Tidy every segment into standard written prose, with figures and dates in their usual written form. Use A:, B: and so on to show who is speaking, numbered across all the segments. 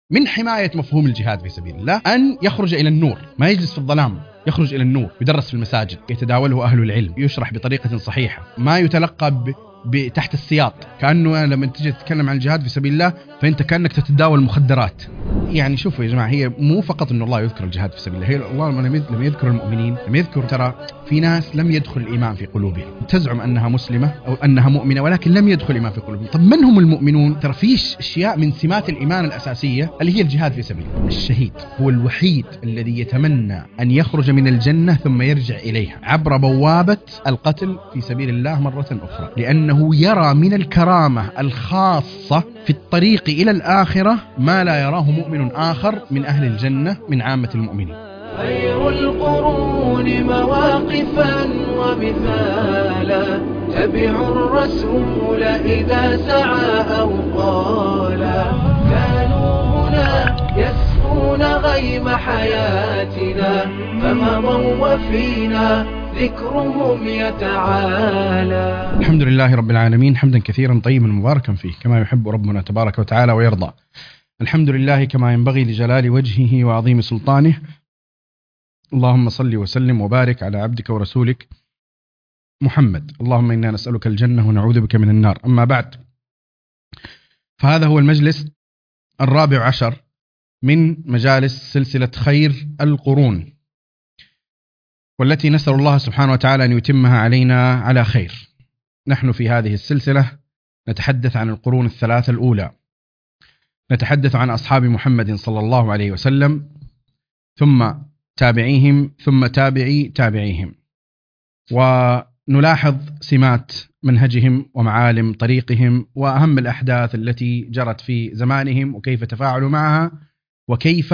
A: من حماية مفهوم الجهاد في سبيل الله أن يخرج إلى النور، ما يجلس في الظلام، يخرج إلى النور، يدرس في المساجد، يتداوله أهل العلم، يشرح بطريقة صحيحة، ما يتلقى تحت السياط، كأنه لما تجي تتكلم عن الجهاد في سبيل الله فأنت كأنك تتداول مخدرات. يعني شوفوا يا جماعة، هي مو فقط أن الله يذكر الجهاد في سبيل الله، هي الله لما يذكر المؤمنين، لما يذكر ترى في ناس لم يدخل الإيمان في قلوبهم، تزعم أنها مسلمة أو أنها مؤمنة ولكن لم يدخل الإيمان في قلوبهم. طب من هم المؤمنون؟ ترى فيش أشياء من سمات الإيمان الأساسية اللي هي الجهاد في سبيل الله. الشهيد هو الوحيد الذي يتمنى أن يخرج من الجنة ثم يرجع إليها عبر بوابة القتل في سبيل الله مرة أخرى، لأنه يرى من الكرامة الخاصة في الطريق إلى الآخرة ما لا يراه مؤمن آخر من أهل الجنة من عامة المؤمنين.
B: خير القرون مواقفا ومثالا، تبعوا الرسول إذا سعى أو قالا، كانوا هنا يسقون غيم حياتنا، فمضوا وفينا ذكرهم يتعالى.
A: الحمد لله رب العالمين، حمدا كثيرا طيبا مباركا فيه كما يحب ربنا تبارك وتعالى ويرضى. الحمد لله كما ينبغي لجلال وجهه وعظيم سلطانه. اللهم صل وسلم وبارك على عبدك ورسولك محمد. اللهم إنا نسألك الجنة ونعوذ بك من النار. أما بعد، فهذا هو المجلس 14 من مجالس سلسلة خير القرون، والتي نسأل الله سبحانه وتعالى أن يتمها علينا على خير. نحن في هذه السلسلة نتحدث عن القرون الثلاثة الأولى، نتحدث عن أصحاب محمد صلى الله عليه وسلم، ثم تابعيهم، ثم تابعي تابعيهم، ونلاحظ سمات منهجهم ومعالم طريقهم وأهم الأحداث التي جرت في زمانهم وكيف تفاعلوا معها، وكيف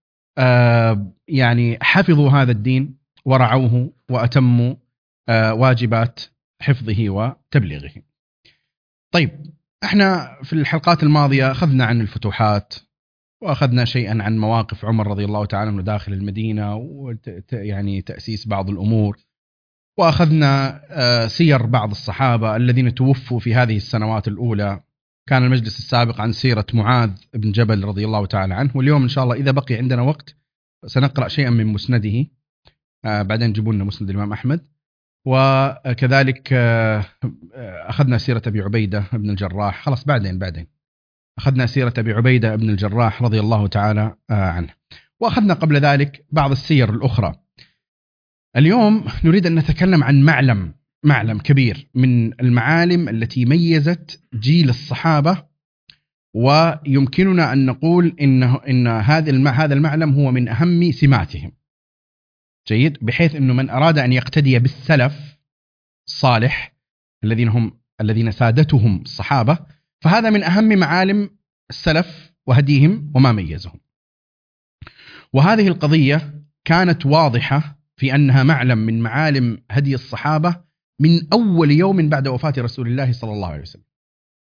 A: يعني حفظوا هذا الدين ورعوه وأتموا واجبات حفظه وتبليغه. طيب، احنا في الحلقات الماضية أخذنا عن الفتوحات، وأخذنا شيئا عن مواقف عمر رضي الله تعالى عنه داخل المدينة، ويعني تأسيس بعض الأمور، وأخذنا سير بعض الصحابة الذين توفوا في هذه السنوات الأولى. كان المجلس السابق عن سيرة معاذ بن جبل رضي الله تعالى عنه، واليوم إن شاء الله إذا بقي عندنا وقت سنقرأ شيئا من مسنده، بعدين جيبوا لنا مسند الإمام أحمد. وكذلك أخذنا سيرة أبي عبيدة بن الجراح، خلاص بعدين أخذنا سيرة أبي عبيدة بن الجراح رضي الله تعالى عنه، وأخذنا قبل ذلك بعض السير الأخرى. اليوم نريد أن نتكلم عن معلم كبير من المعالم التي ميزت جيل الصحابة، ويمكننا أن نقول إن هذا المعلم هو من أهم سماتهم. جيد، بحيث أنه من أراد أن يقتدي بالسلف الصالح الذين سادتهم الصحابة، فهذا من أهم معالم السلف وهديهم وما ميزهم. وهذه القضية كانت واضحة في أنها معلم من معالم هدي الصحابة من أول يوم بعد وفاة رسول الله صلى الله عليه وسلم،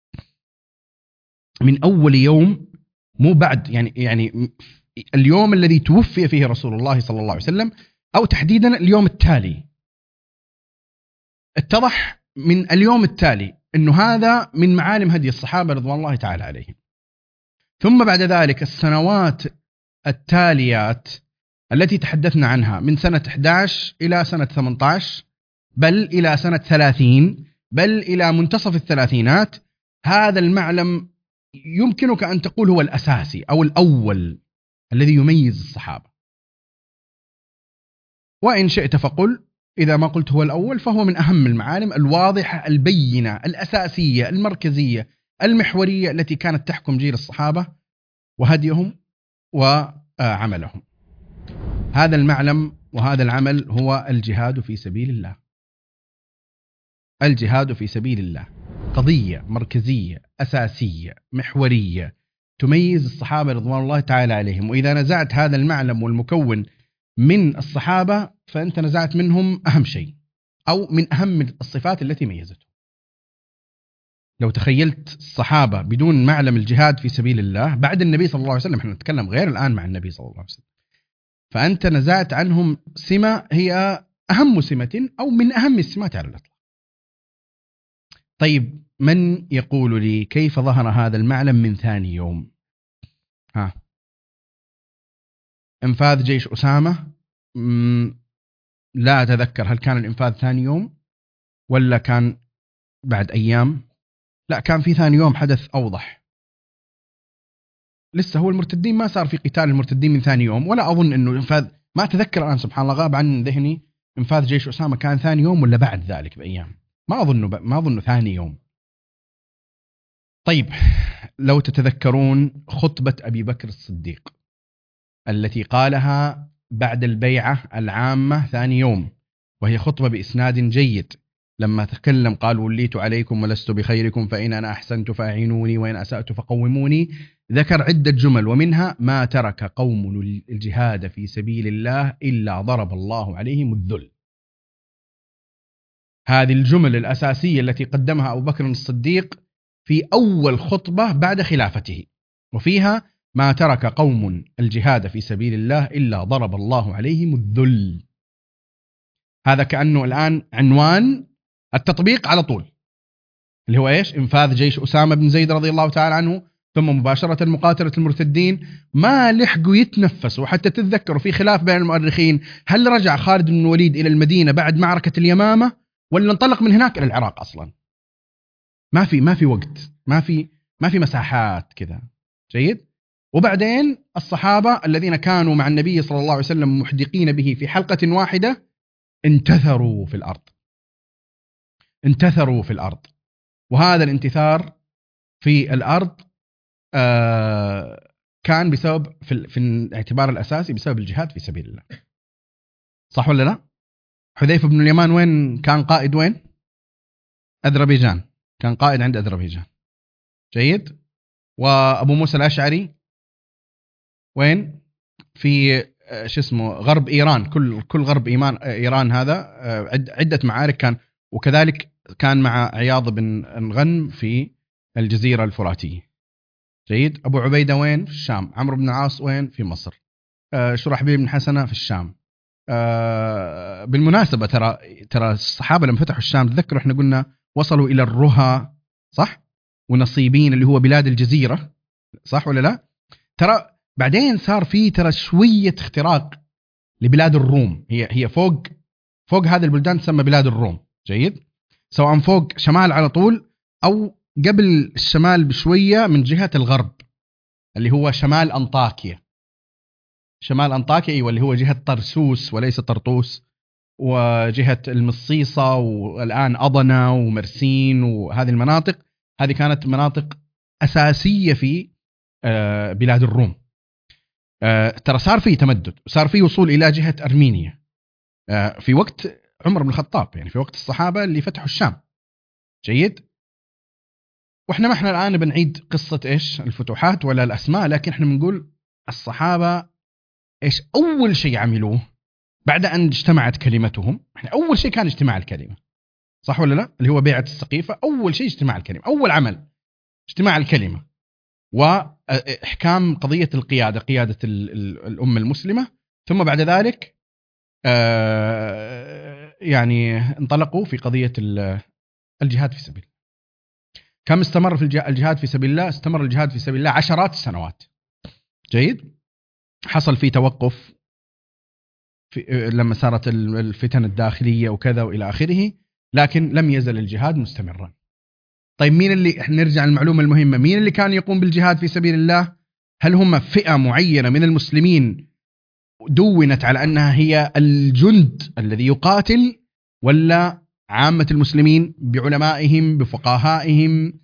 A: من أول يوم، مو بعد، يعني اليوم الذي توفي فيه رسول الله صلى الله عليه وسلم، أو تحديدا اليوم التالي. اتضح من اليوم التالي أنه هذا من معالم هدي الصحابة رضوان الله تعالى عليهم. ثم بعد ذلك السنوات التاليات التي تحدثنا عنها من سنة 11 إلى سنة 18، بل إلى سنة 30، بل إلى منتصف الثلاثينات، هذا المعلم يمكنك أن تقول هو الأساسي أو الأول الذي يميز الصحابة. وإن شئت فقل، إذا ما قلت هو الأول فهو من أهم المعالم الواضحة البينة الأساسية المركزية المحورية التي كانت تحكم جيل الصحابة وهديهم وعملهم. هذا المعلم وهذا العمل هو الجهاد في سبيل الله. الجهاد في سبيل الله قضية مركزية أساسية محورية تميز الصحابة رضوان الله تعالى عليهم، وإذا نزعت هذا المعلم والمكون من الصحابة فأنت نزعت منهم أهم شيء، أو من أهم الصفات التي ميزتهم. لو تخيلت الصحابة بدون معلم الجهاد في سبيل الله بعد النبي صلى الله عليه وسلم، احنا نتكلم غير الآن مع النبي صلى الله عليه وسلم، فأنت نزعت عنهم سمة هي أهم سمة أو من أهم السمات على الإطلاق. طيب، من يقول لي كيف ظهر هذا المعلم من ثاني يوم؟ انفاذ جيش أسامة لا أتذكر هل كان الانفاذ ثاني يوم ولا كان بعد أيام. لا، كان في ثاني يوم حدث أوضح. لسه هو المرتدين ما صار في قتال المرتدين من ثاني يوم، ولا أظن أنه انفاذ، ما أتذكر الآن سبحان الله غاب عن ذهني انفاذ جيش أسامة كان ثاني يوم ولا بعد ذلك بأيام. ما أظنه ثاني يوم. طيب، لو تتذكرون خطبة أبي بكر الصديق التي قالها بعد البيعة العامة ثاني يوم، وهي خطبة بإسناد جيد، لما تكلم قال: وليت عليكم ولست بخيركم، فإن أنا أحسنت فأعينوني وإن أسأت فقوموني. ذكر عدة جمل، ومنها: ما ترك قوم الجهاد في سبيل الله إلا ضرب الله عليهم الذل. هذه الجمل الأساسية التي قدمها أبو بكر الصديق في أول خطبة بعد خلافته، وفيها: ما ترك قوم الجهاد في سبيل الله إلا ضرب الله عليهم الذل. هذا كأنه الآن عنوان التطبيق على طول، اللي هو إيش؟ انفاذ جيش أسامة بن زيد رضي الله تعالى عنه، ثم مباشرة مقاتلة المرتدين. ما لحقوا يتنفسوا حتى تتذكروا في خلاف بين المؤرخين، هل رجع خالد بن الوليد إلى المدينة بعد معركة اليمامة ولا انطلق من هناك إلى العراق أصلا؟ ما في وقت، ما في مساحات كذا. جيد. وبعدين الصحابة الذين كانوا مع النبي صلى الله عليه وسلم محدقين به في حلقة واحدة انتثروا في الأرض. وهذا الانتثار في الأرض كان بسبب في الاعتبار الأساسي بسبب الجهاد في سبيل الله. صح ولا لا؟ حذيفة بن اليمان وين كان قائد؟ وين؟ أذربيجان، كان قائد عند أذربيجان. جيد. وأبو موسى الأشعري وين؟ في غرب إيران، كل غرب إيران هذا عدة معارك كان، وكذلك كان مع عياض بن غنم في الجزيرة الفراتية. جيد. أبو عبيدة وين؟ في الشام. عمرو بن العاص وين؟ في مصر. شرحبيل بن حسنة في الشام. بالمناسبة ترى الصحابة لما فتحوا الشام، تذكروا احنا قلنا وصلوا إلى الرها، صح؟ ونصيبين اللي هو بلاد الجزيرة، صح ولا لا؟ ترى بعدين صار في شوية اختراق لبلاد الروم، هي فوق هذه البلدان تسمى بلاد الروم. جيد. سواء فوق شمال على طول أو قبل الشمال بشوية من جهة الغرب اللي هو شمال أنطاكيا. أيوة، اللي هو جهة طرسوس وليس طرطوس، وجهة المصيصة، والآن أضنا ومرسين، وهذه المناطق هذه كانت مناطق أساسية في بلاد الروم. ترى صار فيه تمدد، صار فيه وصول إلى جهة أرمينيا في وقت عمر بن الخطاب، يعني في وقت الصحابة اللي فتحوا الشام. جيد. وإحنا ما إحنا الآن بنعيد قصة إيش الفتوحات ولا الأسماء، لكن إحنا بنقول الصحابة إيش أول شيء عملوه بعد أن اجتمعت كلمتهم. إحنا أول شيء كان اجتماع الكلمة، صح ولا لا؟ اللي هو بيعة السقيفة، أول شيء اجتماع الكلمة، أول عمل اجتماع الكلمة، وإحكام قضية القيادة، قيادة الأمة المسلمة. ثم بعد ذلك يعني انطلقوا في قضية الجهاد في سبيل. كم استمر في الجهاد في سبيل الله؟ استمر الجهاد في سبيل الله عشرات السنوات. جيد. حصل فيه توقف لما صارت الفتن الداخلية وكذا وإلى آخره، لكن لم يزل الجهاد مستمرا. طيب، مين اللي نرجع المعلومة المهمة، مين اللي كان يقوم بالجهاد في سبيل الله؟ هل هم فئة معينة من المسلمين دونت على أنها هي الجند الذي يقاتل، ولا عامة المسلمين بعلمائهم بفقهائهم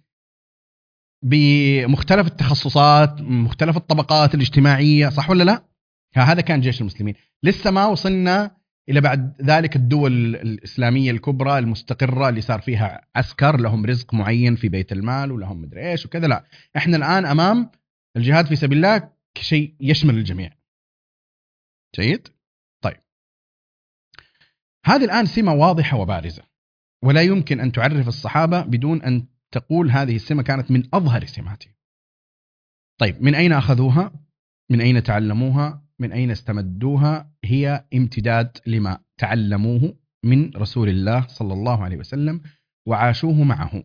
A: بمختلف التخصصات مختلف الطبقات الاجتماعية، صح ولا لا؟ هذا كان جيش المسلمين. لسه ما وصلنا إلى بعد ذلك الدول الإسلامية الكبرى المستقرة اللي صار فيها عسكر لهم رزق معين في بيت المال ولهم مدري إيش وكذا. لا، إحنا الآن أمام الجهاد في سبيل الله كشيء يشمل الجميع. جيد. طيب، هذه الآن سمة واضحة وبارزة، ولا يمكن أن تعرف الصحابة بدون أن تقول هذه السمة كانت من أظهر سماتهم. طيب، من أين أخذوها؟ من أين تعلموها؟ من أين استمدوها؟ هي امتداد لما تعلموه من رسول الله صلى الله عليه وسلم وعاشوه معه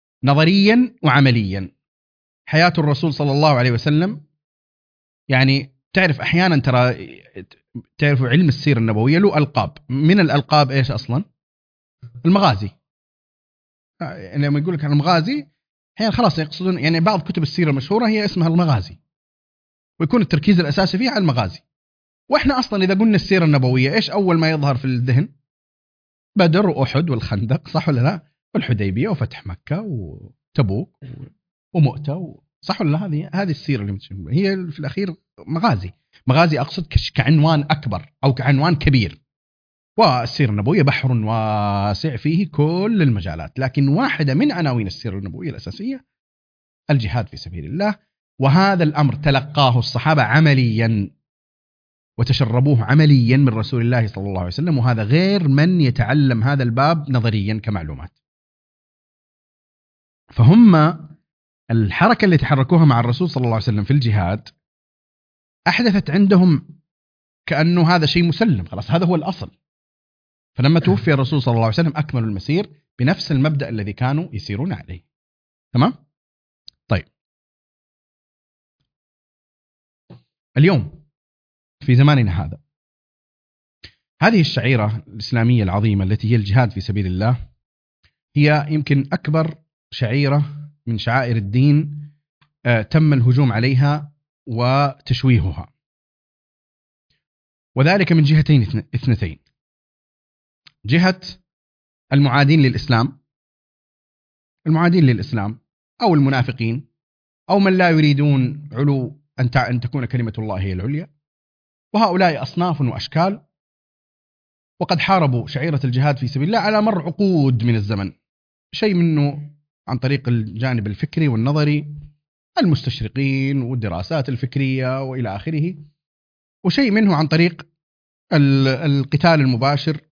A: نظريا وعمليا. حياة الرسول صلى الله عليه وسلم يعني تعرف أحيانا ترى تعرفوا علم السيرة النبوية له ألقاب، من الألقاب إيش أصلا؟ المغازي. يعني لما يقول لك عن المغازي هي خلاص يقصدون، يعني بعض كتب السيرة المشهورة هي اسمها المغازي، ويكون التركيز الأساسي فيها على المغازي. وإحنا أصلا إذا قلنا السيرة النبوية إيش أول ما يظهر في الذهن؟ بدر وأحد والخندق، صح ولا لا؟ والحديبية وفتح مكة وتبوك ومؤتة، صح ولا لا؟ هذه السيرة اللي هي في الأخير مغازي أقصد كعنوان أكبر أو كعنوان كبير. والسيرة النبوية بحر واسع فيه كل المجالات، لكن واحدة من عناوين السيرة النبوية الأساسية الجهاد في سبيل الله. وهذا الأمر تلقاه الصحابة عمليا وتشربوه عمليا من رسول الله صلى الله عليه وسلم، وهذا غير من يتعلم هذا الباب نظريا كمعلومات. فهم الحركة اللي تحركوها مع الرسول صلى الله عليه وسلم في الجهاد أحدثت عندهم كأنه هذا شيء مسلم، خلاص هذا هو الأصل. فلما توفي الرسول صلى الله عليه وسلم أكملوا المسير بنفس المبدأ الذي كانوا يسيرون عليه. تمام؟ طيب، اليوم في زماننا هذا هذه الشعيرة الإسلامية العظيمة التي هي الجهاد في سبيل الله هي يمكن أكبر شعيرة من شعائر الدين تم الهجوم عليها وتشويهها، وذلك من جهتين اثنتين: جهة المعادين للإسلام أو المنافقين أو من لا يريدون علو أن تكون كلمة الله هي العليا، وهؤلاء أصناف وأشكال، وقد حاربوا شعيرة الجهاد في سبيل الله على مر عقود من الزمن، شيء منه عن طريق الجانب الفكري والنظري، المستشرقين والدراسات الفكرية وإلى آخره، وشيء منه عن طريق القتال المباشر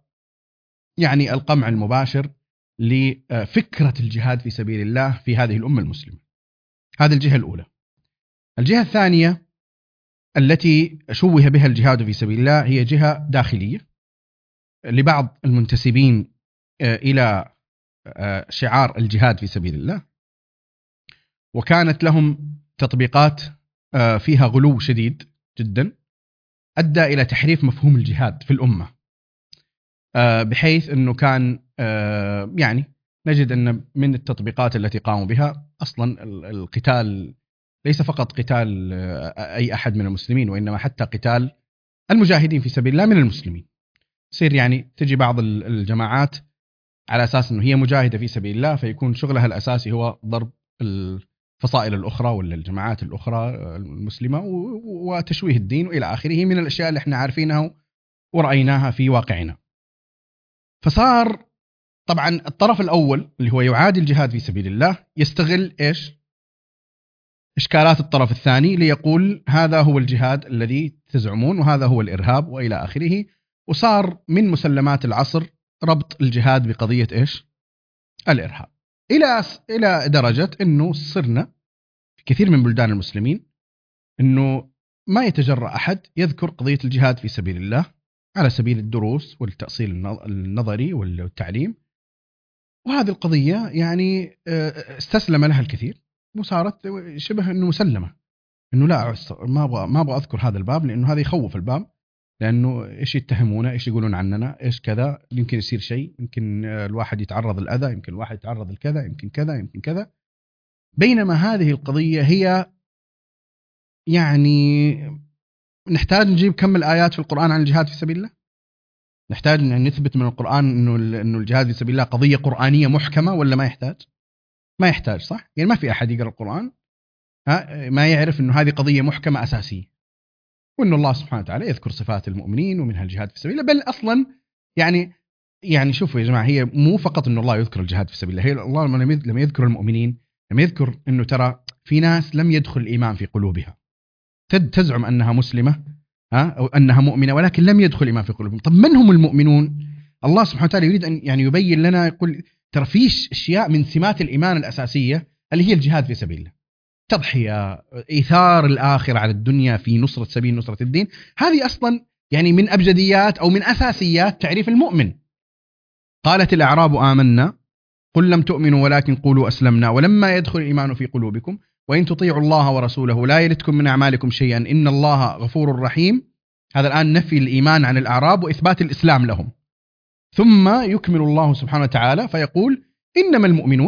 A: ويعني القمع المباشر لفكرة الجهاد في سبيل الله في هذه الأمة المسلمة. هذه الجهة الأولى. الجهة الثانية التي شوه بها الجهاد في سبيل الله هي جهة داخلية لبعض المنتسبين إلى شعار الجهاد في سبيل الله، وكانت لهم تطبيقات فيها غلو شديد جدا أدى إلى تحريف مفهوم الجهاد في الأمة، بحيث أنه كان يعني نجد أن من التطبيقات التي قاموا بها أصلا القتال ليس فقط قتال أي أحد من المسلمين، وإنما حتى قتال المجاهدين في سبيل الله من المسلمين. يصير يعني تجي بعض الجماعات على أساس أنه هي مجاهدة في سبيل الله، فيكون شغلها الأساسي هو ضرب الفصائل الأخرى ولا الجماعات الأخرى المسلمة وتشويه الدين وإلى آخره من الأشياء اللي احنا عارفينها ورأيناها في واقعنا. فصار طبعا الطرف الأول اللي هو يعادي الجهاد في سبيل الله يستغل إيش؟ إشكالات الطرف الثاني ليقول هذا هو الجهاد الذي تزعمون وهذا هو الإرهاب وإلى آخره. وصار من مسلمات العصر ربط الجهاد بقضية إيش؟ الإرهاب، إلى درجة أنه صرنا في كثير من بلدان المسلمين أنه ما يتجرأ أحد يذكر قضية الجهاد في سبيل الله على سبيل الدروس والتأصيل النظري والتعليم، وهذه القضية يعني استسلم لها الكثير وصارت شبه أنه مسلمة، أنه لا ما أبغى أذكر هذا الباب لأنه هذا يخوف الباب، لأنه إيش يتهمونا، إيش يقولون عننا، إيش كذا، يمكن يصير شيء، يمكن الواحد يتعرض للأذى، يمكن الواحد يتعرض لكذا، يمكن كذا يمكن كذا. بينما هذه القضية هي يعني نحتاج نجيب كم الآيات في القرآن عن الجهاد في سبيل الله، نحتاج أن نثبت من القرآن إنه الجهاد في سبيل الله قضية قرآنية محكمة ولا ما يحتاج؟ ما يحتاج، صح؟ يعني ما في أحد يقرأ القرآن ما يعرف إنه هذه قضية محكمة أساسية، وإنه الله سبحانه وتعالى يذكر صفات المؤمنين ومنها الجهاد في سبيل الله. بل أصلا يعني شوفوا يا جماعة، هي مو فقط إنه الله يذكر الجهاد في سبيل الله، هي الله لما يذكر المؤمنين، لما يذكر إنه ترى في ناس لم يدخل الإيمان في قلوبها، تزعم أنها مسلمة أو أنها مؤمنة ولكن لم يدخل الإيمان في قلوبهم. طب من هم المؤمنون؟ الله سبحانه وتعالى يريد أن يعني يبين لنا، يقول ترى فيش أشياء من سمات الإيمان الأساسية اللي هي الجهاد في سبيل الله، تضحية، إيثار الآخرة على الدنيا في نصرة سبيل نصرة الدين. هذه أصلا يعني من أبجديات أو من أساسيات تعريف المؤمن. قالت الأعراب آمنا قل لم تؤمنوا ولكن قولوا أسلمنا ولما يدخل الإيمان في قلوبكم وإن تطيعوا الله ورسوله لا يلتكم من أعمالكم شيئا إن الله غفور رحيم. هذا الآن نفي الإيمان عن الأعراب وإثبات الإسلام لهم. ثم يكمل الله سبحانه وتعالى فيقول إنما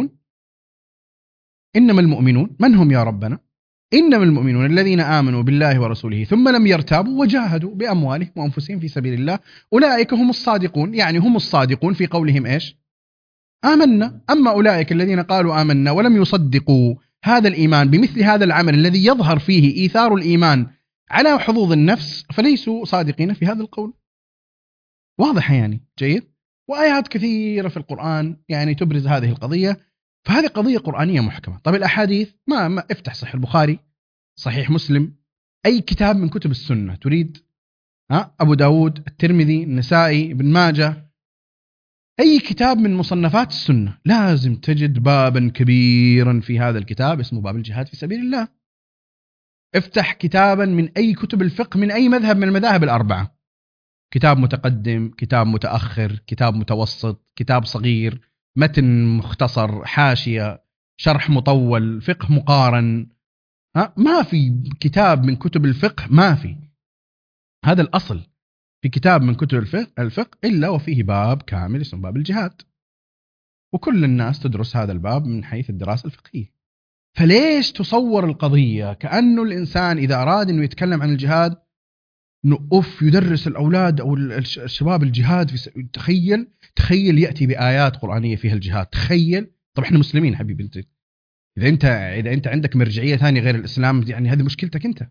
A: المؤمنون من هم يا ربنا؟ إنما المؤمنون الذين آمنوا بالله ورسوله ثم لم يرتابوا وجاهدوا بأموالهم وأنفسهم في سبيل الله أولئك هم الصادقون. يعني هم الصادقون في قولهم إيش؟ آمنا. أما أولئك الذين قالوا آمنا ولم يصدقوا هذا الإيمان بمثل هذا العمل الذي يظهر فيه إيثار الإيمان على حظوظ النفس فليسوا صادقين في هذا القول. واضح يعني؟ جيد. وآيات كثيرة في القرآن يعني تبرز هذه القضية. فهذه قضية قرآنية محكمة. طب الأحاديث ما افتح صحيح البخاري، صحيح مسلم، أي كتاب من كتب السنة تريد، أبو داود، الترمذي، النسائي، ابن ماجه، أي كتاب من مصنفات السنة لازم تجد بابا كبيرا في هذا الكتاب اسمه باب الجهاد في سبيل الله. افتح كتابا من أي كتب الفقه من أي مذهب من المذاهب الأربعة، كتاب متقدم، كتاب متأخر، كتاب متوسط، كتاب صغير، متن مختصر، حاشية، شرح مطول، فقه مقارن. ما في كتاب من كتب الفقه، ما في هذا الأصل في كتاب من كتب الفقه إلا وفيه باب كامل اسمه باب الجهاد، وكل الناس تدرس هذا الباب من حيث الدراسة الفقهية. فليش تصور القضية كأنه الإنسان إذا أراد أنه يتكلم عن الجهاد نقف يدرس الأولاد أو الشباب الجهاد تخيل يأتي بآيات قرآنية فيها الجهاد. تخيل. طب إحنا مسلمين حبيبي أنت، إذا أنت عندك مرجعية ثانية غير الإسلام يعني هذه مشكلتك أنت،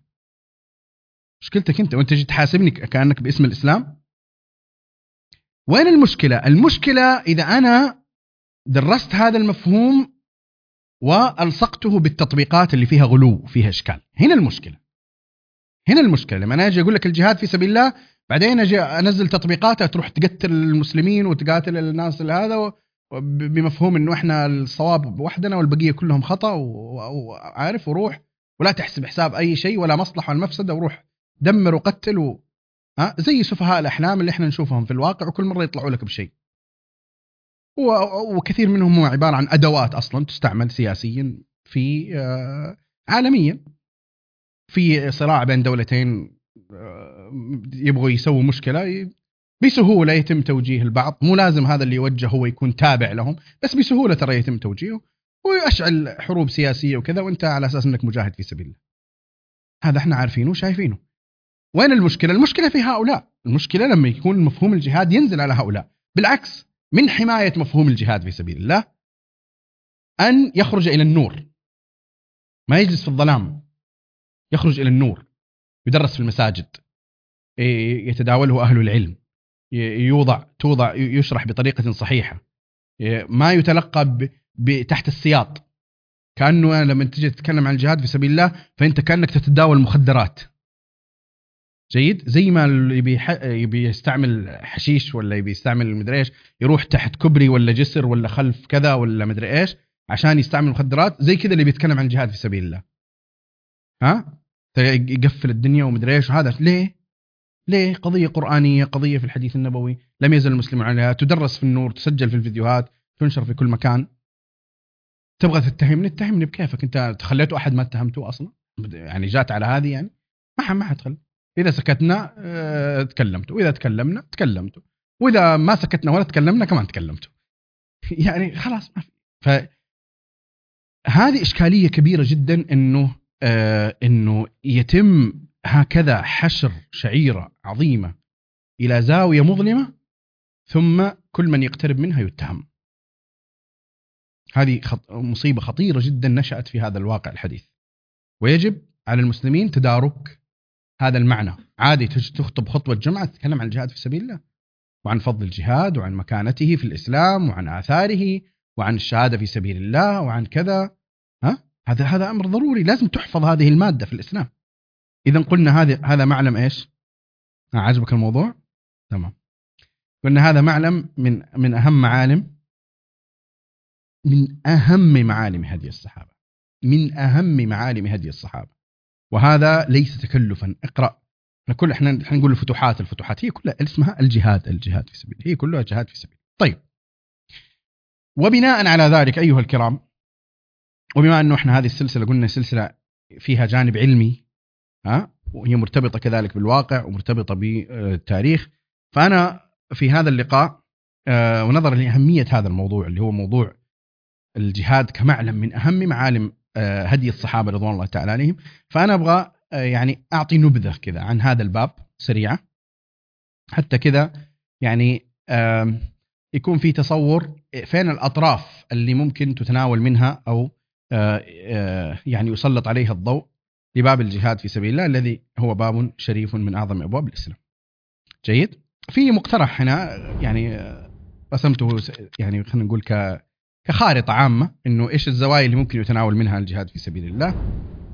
A: وأنت جيت تحاسبني كأنك باسم الإسلام. وين المشكلة؟ المشكلة إذا أنا درست هذا المفهوم وألصقته بالتطبيقات اللي فيها غلو فيها إشكال. هنا المشكلة لما أنا أجي أقول لك الجهاد في سبيل الله بعدين أجي أنزل تطبيقاتها تروح تقتل المسلمين وتقاتل الناس هذا بمفهوم إنه إحنا الصواب وحدنا والبقية كلهم خطأ وعارف وروح ولا تحسب حساب أي شيء ولا مصلحة ولا مفسدة وروح دمر وقتل زي سفهاء الأحلام اللي إحنا نشوفهم في الواقع وكل مرة يطلعوا لك بشيء. وكثير منهم هو عبارة عن أدوات أصلا تستعمل سياسيا في عالميا في صراع بين دولتين يبغوا يسووا مشكلة بسهولة يتم توجيه البعض. مو لازم هذا اللي يوجه هو يكون تابع لهم، بس بسهولة ترى يتم توجيهه ويشعل حروب سياسية وكذا وانت على أساس أنك مجاهد في سبيل الله. هذا احنا عارفينه وشايفينه. وين المشكلة؟ المشكلة في هؤلاء. المشكلة لما يكون مفهوم الجهاد ينزل على هؤلاء. بالعكس من حماية مفهوم الجهاد في سبيل الله أن يخرج إلى النور، ما يجلس في الظلام، يخرج إلى النور، يدرس في المساجد، يتداوله أهل العلم، توضع يشرح بطريقة صحيحة، ما يتلقى تحت السياط كأنه لما تجي تتكلم عن الجهاد في سبيل الله فأنت كأنك تتداول مخدرات. جيد. زي ما يبي يستعمل حشيش ولا يبي يستعمل مدري ايش يروح تحت كبري ولا جسر ولا خلف كذا ولا مدري ايش عشان يستعمل مخدرات، زي كذا اللي بيتكلم عن الجهاد في سبيل الله يقفل الدنيا ومدري ايش. هذا ليه قضية قرآنية، قضية في الحديث النبوي لم يزل المسلمون عليها، تدرس في النور، تسجل في الفيديوهات، تنشر في كل مكان. تبغى تتهمني بكيفك. انت تخليته احد ما اتهمته اصلا يعني جات على هذه يعني ما حتخل. إذا سكتنا تكلمت، وإذا تكلمنا تكلمت، وإذا ما سكتنا ولا تكلمنا كمان تكلمت. يعني خلاص ما في. فهذه إشكالية كبيرة جدا إنه يتم هكذا حشر شعيرة عظيمة إلى زاوية مظلمة ثم كل من يقترب منها يتهم. هذه مصيبة خطيرة جدا نشأت في هذا الواقع الحديث، ويجب على المسلمين تدارك هذا المعنى. عادي تخطب خطبة جمعة تتكلم عن الجهاد في سبيل الله وعن فضل الجهاد وعن مكانته في الإسلام وعن آثاره وعن الشهادة في سبيل الله وعن كذا. هذا أمر ضروري، لازم تحفظ هذه المادة في الإسلام. إذا قلنا هذا معلم إيش؟ عجبك الموضوع؟ تمام. قلنا هذا معلم من أهم معالم هدي الصحابة، من أهم معالم هدي الصحابة. وهذا ليس تكلفا. اقرأ. احنا نقول الفتوحات هي كلها اسمها الجهاد في سبيل، هي كلها جهاد في سبيل. طيب، وبناء على ذلك أيها الكرام وبما أنه إحنا هذه السلسلة قلنا سلسلة فيها جانب علمي وهي مرتبطة كذلك بالواقع ومرتبطة بالتاريخ، فأنا في هذا اللقاء ونظرا لأهمية هذا الموضوع اللي هو موضوع الجهاد كمعلم من أهم معالم هدي الصحابة رضوان الله تعالى عليهم، فأنا أبغى يعني أعطي نبذة كذا عن هذا الباب سريعة، حتى كذا يعني يكون في تصور فين الأطراف اللي ممكن تتناول منها أو يعني يسلط عليها الضوء لباب الجهاد في سبيل الله الذي هو باب شريف من أعظم أبواب الإسلام. جيد. في مقترح هنا يعني رسمته يعني خلينا نقول كخارطة عامة إنه إيش الزوايا اللي ممكن يتناول منها الجهاد في سبيل الله.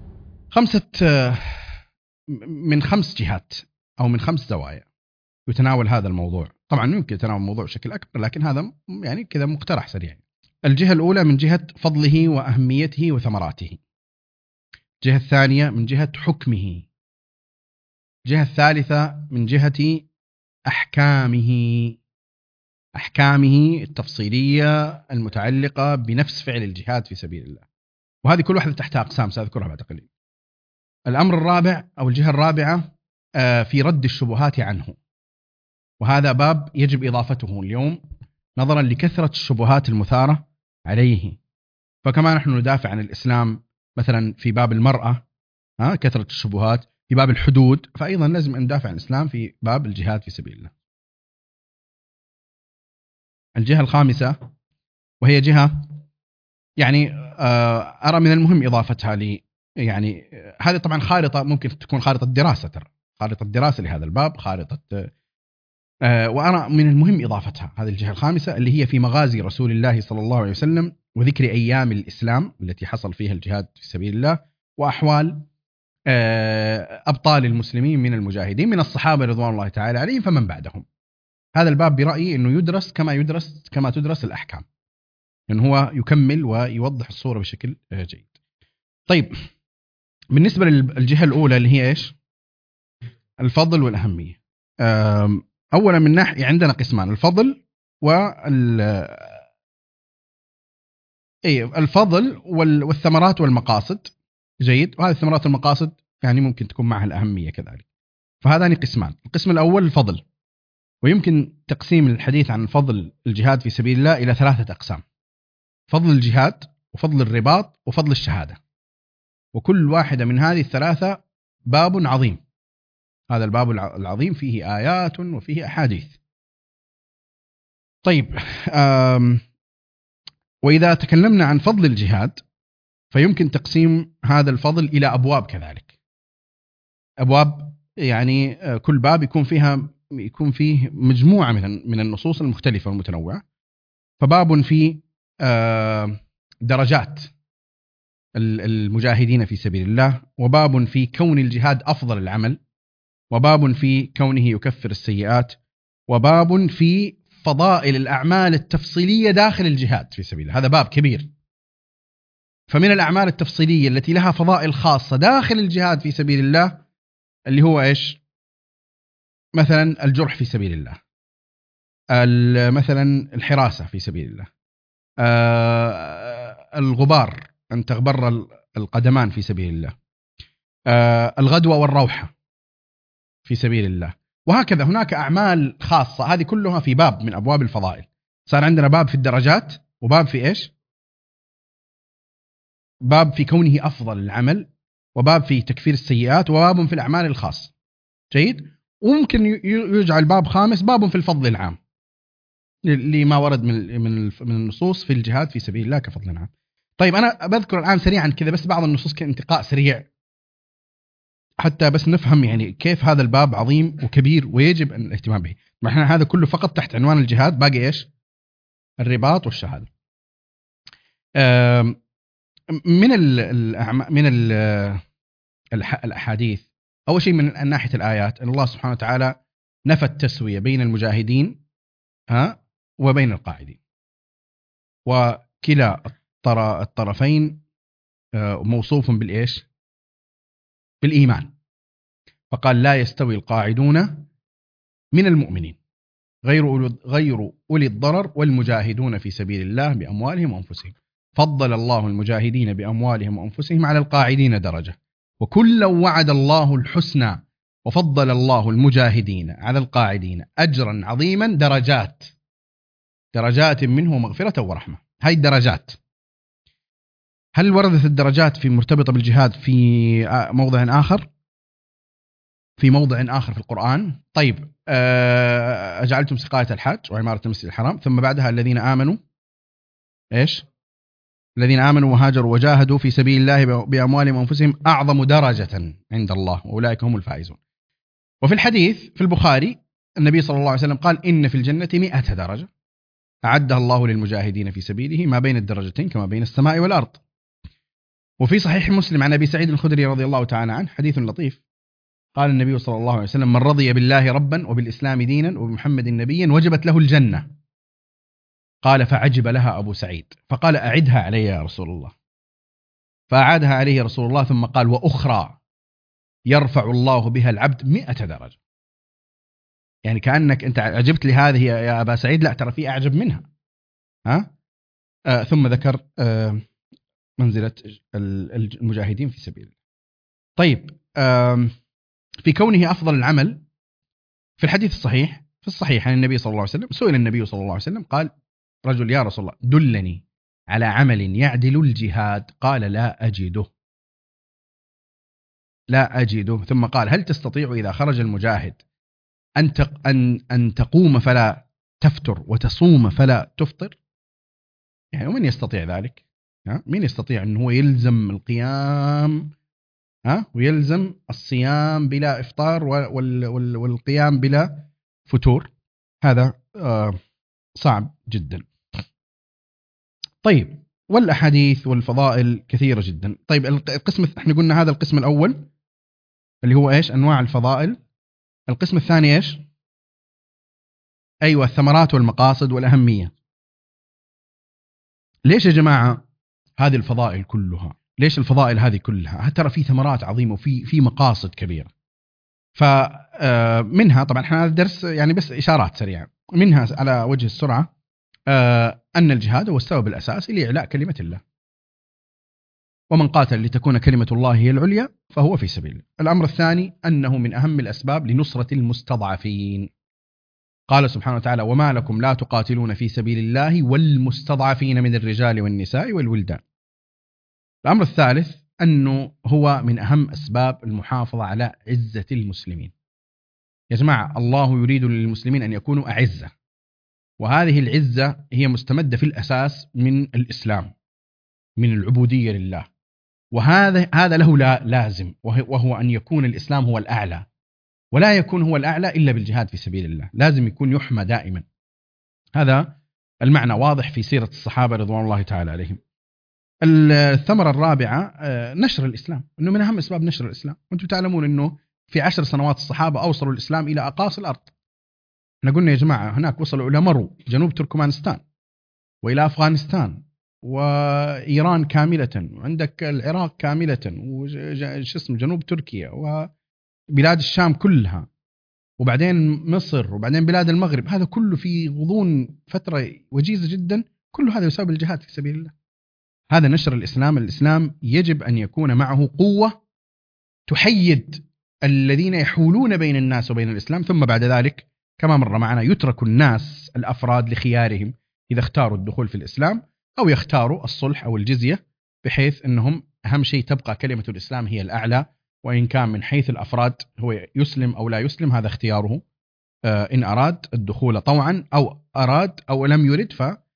A: من 5 جهات أو من 5 زوايا يتناول هذا الموضوع. طبعا يمكن يتناول الموضوع بشكل أكبر، لكن هذا يعني كذا مقترح سريع. الجهة الأولى من جهة فضله وأهميته وثمراته. الجهة الثانية من جهة حكمه. الجهة الثالثة من جهة أحكامه التفصيلية المتعلقة بنفس فعل الجهاد في سبيل الله، وهذه كل واحدة تحتها أقسام سأذكرها بعد قليل. الأمر الرابع أو الجهة الرابعة في رد الشبهات عنه، وهذا باب يجب إضافته اليوم نظرا لكثرة الشبهات المثارة عليه. فكما نحن ندافع عن الإسلام مثلا في باب المرأة كثرة الشبهات، في باب الحدود، فأيضا لازم أن ندافع عن الإسلام في باب الجهاد في سبيل الله. الجهة الخامسة وهي جهة يعني أرى من المهم إضافتها لي، يعني هذه طبعا خارطة ممكن تكون خارطة دراسة، خارطة دراسة لهذا الباب، خارطة وأرى من المهم إضافتها هذه الجهة الخامسة اللي هي في مغازي رسول الله صلى الله عليه وسلم وذكر أيام الإسلام التي حصل فيها الجهاد في سبيل الله، وأحوال أبطال المسلمين من المجاهدين من الصحابة رضوان الله تعالى عليهم فمن بعدهم. هذا الباب برأيي أنه يدرس كما تدرس الأحكام، لأنه هو يكمل ويوضح الصورة بشكل جيد. طيب، بالنسبة للجهة الأولى اللي هي إيش؟ الفضل والأهمية. أولا من ناحية عندنا قسمان، الفضل الفضل والثمرات والمقاصد. جيد. وهذه الثمرات والمقاصد يعني ممكن تكون معها الأهمية كذلك. فهذان قسمان. القسم الأول الفضل، ويمكن تقسيم الحديث عن فضل الجهاد في سبيل الله إلى 3 أقسام: فضل الجهاد وفضل الرباط وفضل الشهادة، وكل واحدة من هذه ال3 باب عظيم. هذا الباب العظيم فيه آيات وفيه أحاديث. طيب، وإذا تكلمنا عن فضل الجهاد فيمكن تقسيم هذا الفضل إلى أبواب كذلك. أبواب يعني كل باب يكون فيه مجموعة من النصوص المختلفة والمتنوعة. فباب في درجات المجاهدين في سبيل الله، وباب في كون الجهاد أفضل العمل، وباب في كونه يكفر السيئات، وباب في فضائل الأعمال التفصيلية داخل الجهاد في سبيل الله. هذا باب كبير. فمن الأعمال التفصيلية التي لها فضائل خاصة داخل الجهاد في سبيل الله اللي هو إيش؟ مثلا الجرح في سبيل الله، مثلا الحراسة في سبيل الله، الغبار أن تغبر القدمان في سبيل الله، الغدوة والروحة في سبيل الله، وهكذا. هناك أعمال خاصة، هذه كلها في باب من أبواب الفضائل. صار عندنا باب في الدرجات، وباب في إيش؟ باب في كونه أفضل العمل، وباب في تكفير السيئات، وباب في الأعمال الخاصة. جيد. وممكن يجعل باب خامس باب في الفضل العام لما ورد من النصوص في الجهاد في سبيل الله كفضل عام. طيب، أنا بذكر الآن سريعا كذا بس بعض النصوص كانتقاء سريع حتى بس نفهم يعني كيف هذا الباب عظيم وكبير ويجب أن الاهتمام به. ما احنا هذا كله فقط تحت عنوان الجهاد، باقي إيش؟ الرباط والشهادة. من الأحاديث، أول شيء من ناحية الآيات، أن الله سبحانه وتعالى نفى التسوية بين المجاهدين وبين القاعدين، وكلا الطرفين موصوف بالإيش؟ بالإيمان. فقال لا يستوي القاعدون من المؤمنين غير أولي الضرر والمجاهدون في سبيل الله بأموالهم وأنفسهم. فضل الله المجاهدين بأموالهم وأنفسهم على القاعدين درجة وكلا وعد الله الحسنى وفضل الله المجاهدين على القاعدين أجرا عظيما درجات منه مغفرة ورحمة. هاي الدرجات هل وردت الدرجات في مرتبطة بالجهاد في موضع آخر؟ في موضع آخر في القرآن. طيب أجعلتم سقاية الحاج وعمارة المسجد الحرام ثم بعدها الذين آمنوا إيش؟ الذين آمنوا وهاجروا وجاهدوا في سبيل الله بأموالهم وأنفسهم أعظم درجة عند الله وأولئك هم الفائزون. وفي الحديث في البخاري النبي صلى الله عليه وسلم قال إن في الجنة 100 درجة أعدها الله للمجاهدين في سبيله ما بين الدرجتين كما بين السماء والأرض. وفي صحيح مسلم عن أبي سعيد الخدري رضي الله تعالى عنه حديث لطيف قال النبي صلى الله عليه وسلم من رضي بالله ربا وبالإسلام دينا وبمحمد نبيا وجبت له الجنة. قال فعجب لها أبو سعيد فقال أعدها علي يا رسول الله. فأعادها عليه رسول الله ثم قال وأخرى يرفع الله بها العبد 100 درجة. يعني كأنك أنت عجبت لي هذه يا أبا سعيد، لا ترى في أعجب منها. ثم ذكر منزلة المجاهدين في سبيل الله. طيب في كونه أفضل العمل في الحديث الصحيح في الصحيح عن النبي صلى الله عليه وسلم سئل النبي صلى الله عليه وسلم قال رجل يا رسول الله دلني على عمل يعدل الجهاد قال لا أجده. ثم قال هل تستطيع إذا خرج المجاهد أن تقوم فلا تفتر وتصوم فلا تفطر؟ يعني ومن يستطيع ذلك؟ مين يستطيع أنه هو يلزم القيام ويلزم الصيام بلا إفطار والقيام بلا فتور؟ هذا صعب جدا. طيب والأحاديث والفضائل كثيرة جدا. طيب القسم احنا قلنا هذا القسم الأول اللي هو إيش؟ أنواع الفضائل. القسم الثاني إيش؟ أيوة الثمرات والمقاصد والأهمية. ليش يا جماعة هذه الفضائل كلها؟ ليش الفضائل هذه كلها؟ ترى في ثمرات عظيمة وفي مقاصد كبيرة. فمنها طبعا احنا هذا الدرس يعني بس إشارات سريعة. منها على وجه السرعة أن الجهاد هو السبب الأساسي لإعلاء كلمة الله، ومن قاتل لتكون كلمة الله هي العليا فهو في سبيل الله. الأمر الثاني أنه من أهم الأسباب لنصرة المستضعفين. قال سبحانه وتعالى وما لكم لا تقاتلون في سبيل الله والمستضعفين من الرجال والنساء والولدان. الأمر الثالث أنه هو من أهم أسباب المحافظة على عزة المسلمين. يا جماعة الله يريد للمسلمين أن يكونوا أعزة، وهذه العزة هي مستمدة في الأساس من الإسلام، من العبودية لله، وهذا له لازم، وهو أن يكون الإسلام هو الأعلى، ولا يكون هو الأعلى إلا بالجهاد في سبيل الله. لازم يكون يحمى دائما. هذا المعنى واضح في سيرة الصحابة رضوان الله تعالى عليهم. الثمرة الرابعة نشر الإسلام، أنه من أهم أسباب نشر الإسلام. وأنتم تعلمون أنه في 10 سنوات الصحابة أوصلوا الإسلام إلى أقاصي الأرض. احنا قلنا يا جماعة هناك وصلوا إلى مرو جنوب تركمانستان، وإلى أفغانستان وإيران كاملة، وعندك العراق كاملة، جنوب تركيا وبلاد الشام كلها، وبعدين مصر، وبعدين بلاد المغرب. هذا كله في غضون فترة وجيزة جدا. كل هذا يسبب الجهاد في سبيل الله. هذا نشر الإسلام. الإسلام يجب أن يكون معه قوة تحيد الذين يحولون بين الناس وبين الإسلام. ثم بعد ذلك كما مر معنا يترك الناس الأفراد لخيارهم إذا اختاروا الدخول في الإسلام أو يختاروا الصلح أو الجزية، بحيث أنهم أهم شيء تبقى كلمة الإسلام هي الأعلى، وإن كان من حيث الأفراد هو يسلم أو لا يسلم هذا اختياره. إن أراد الدخول طوعا أو أراد أو لم يرد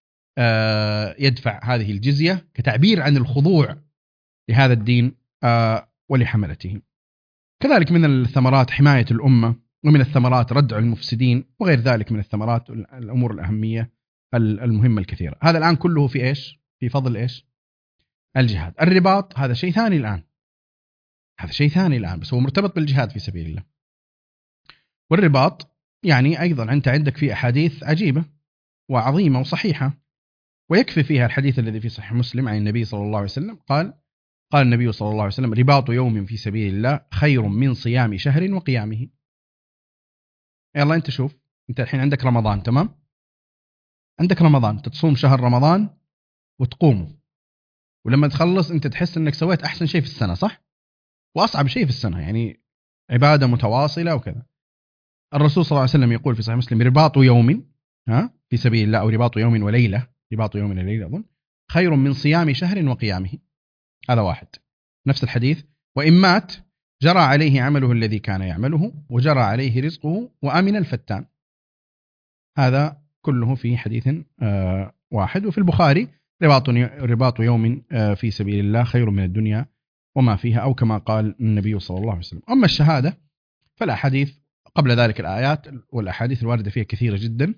A: يدفع هذه الجزية كتعبير عن الخضوع لهذا الدين ولحملته. كذلك من الثمرات حماية الأمة، ومن الثمرات ردع المفسدين، وغير ذلك من الثمرات الأمور الأهمية المهمة الكثيرة. هذا الآن كله في إيش؟ في فضل إيش؟ الجهاد. الرباط هذا شيء ثاني الآن، هذا شيء ثاني الآن، بس هو مرتبط بالجهاد في سبيل الله. والرباط يعني أيضا أنت عندك في أحاديث عجيبة وعظيمة وصحيحة، ويكفي فيها الحديث الذي في صحيح مسلم عن النبي صلى الله عليه وسلم قال النبي صلى الله عليه وسلم رباط يوم في سبيل الله خير من صيام شهر وقيامه. يلا أنت شوف، أنت الحين عندك رمضان، تمام؟ عندك رمضان، تصوم شهر رمضان وتقوم ولما تخلص أنت تحس أنك سويت أحسن شيء في السنة، صح؟ وأصعب شيء في السنة، يعني عبادة متواصلة وكذا. الرسول صلى الله عليه وسلم يقول في صحيح مسلم: رباط يوم في سبيل الله، أو رباط يوم وليلة، رباط يوم وليلة أظن، خير من صيام شهر وقيامه. هذا واحد. نفس الحديث: وإن مات جرى عليه عمله الذي كان يعمله وجرى عليه رزقه وأمن الفتان. هذا كله في حديث واحد. وفي البخاري: رباط يوم في سبيل الله خير من الدنيا وما فيها، أو كما قال النبي صلى الله عليه وسلم. أما الشهادة فالأحاديث قبل ذلك الآيات والأحاديث الواردة فيها كثيرة جدا،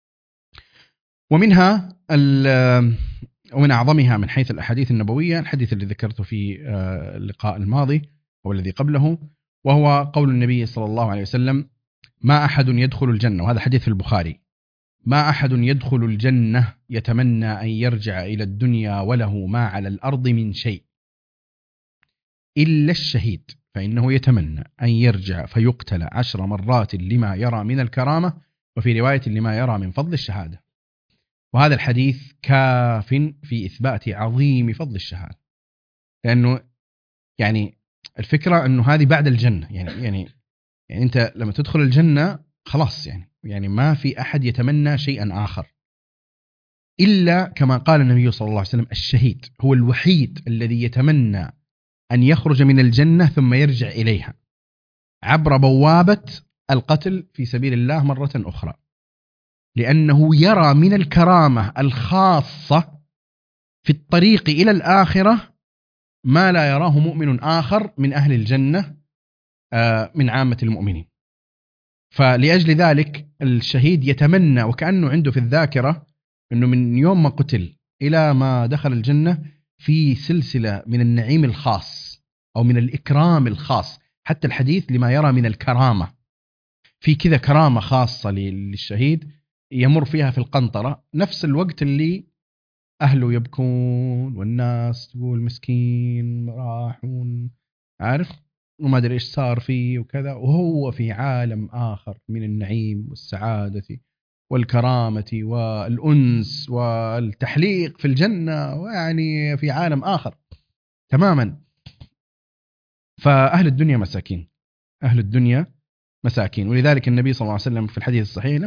A: ومنها ومن أعظمها من حيث الأحاديث النبوية الحديث الذي ذكرته في اللقاء الماضي أو الذي قبله، وهو قول النبي صلى الله عليه وسلم: ما أحد يدخل الجنة، وهذا حديث في البخاري: ما أحد يدخل الجنة يتمنى أن يرجع إلى الدنيا وله ما على الأرض من شيء إلا الشهيد، فإنه يتمنى أن يرجع فيقتل 10 مرات لما يرى من الكرامة، وفي رواية لما يرى من فضل الشهادة. وهذا الحديث كاف في إثبات عظيم فضل الشهادة، لأنه يعني الفكرة أنه هذه بعد الجنة، يعني أنت لما تدخل الجنة خلاص، يعني ما في أحد يتمنى شيئا آخر إلا كما قال النبي صلى الله عليه وسلم: الشهيد هو الوحيد الذي يتمنى أن يخرج من الجنة ثم يرجع إليها عبر بوابة القتل في سبيل الله مرة أخرى، لأنه يرى من الكرامة الخاصة في الطريق إلى الآخرة ما لا يراه مؤمن آخر من أهل الجنة من عامة المؤمنين. فلأجل ذلك الشهيد يتمنى، وكأنه عنده في الذاكرة أنه من يوم ما قتل إلى ما دخل الجنة في سلسلة من النعيم الخاص أو من الإكرام الخاص. حتى الحديث لما يرى من الكرامة، في كذا كرامة خاصة للشهيد يمر فيها في القنطرة، نفس الوقت اللي أهله يبكون والناس تقول مسكين راحون، عارف، وما أدري إيش صار فيه وكذا، وهو في عالم آخر من النعيم والسعادة والكرامة والأنس والتحليق في الجنة، ويعني في عالم آخر تماما. فأهل الدنيا مساكين، أهل الدنيا مساكين. ولذلك النبي صلى الله عليه وسلم في الحديث الصحيح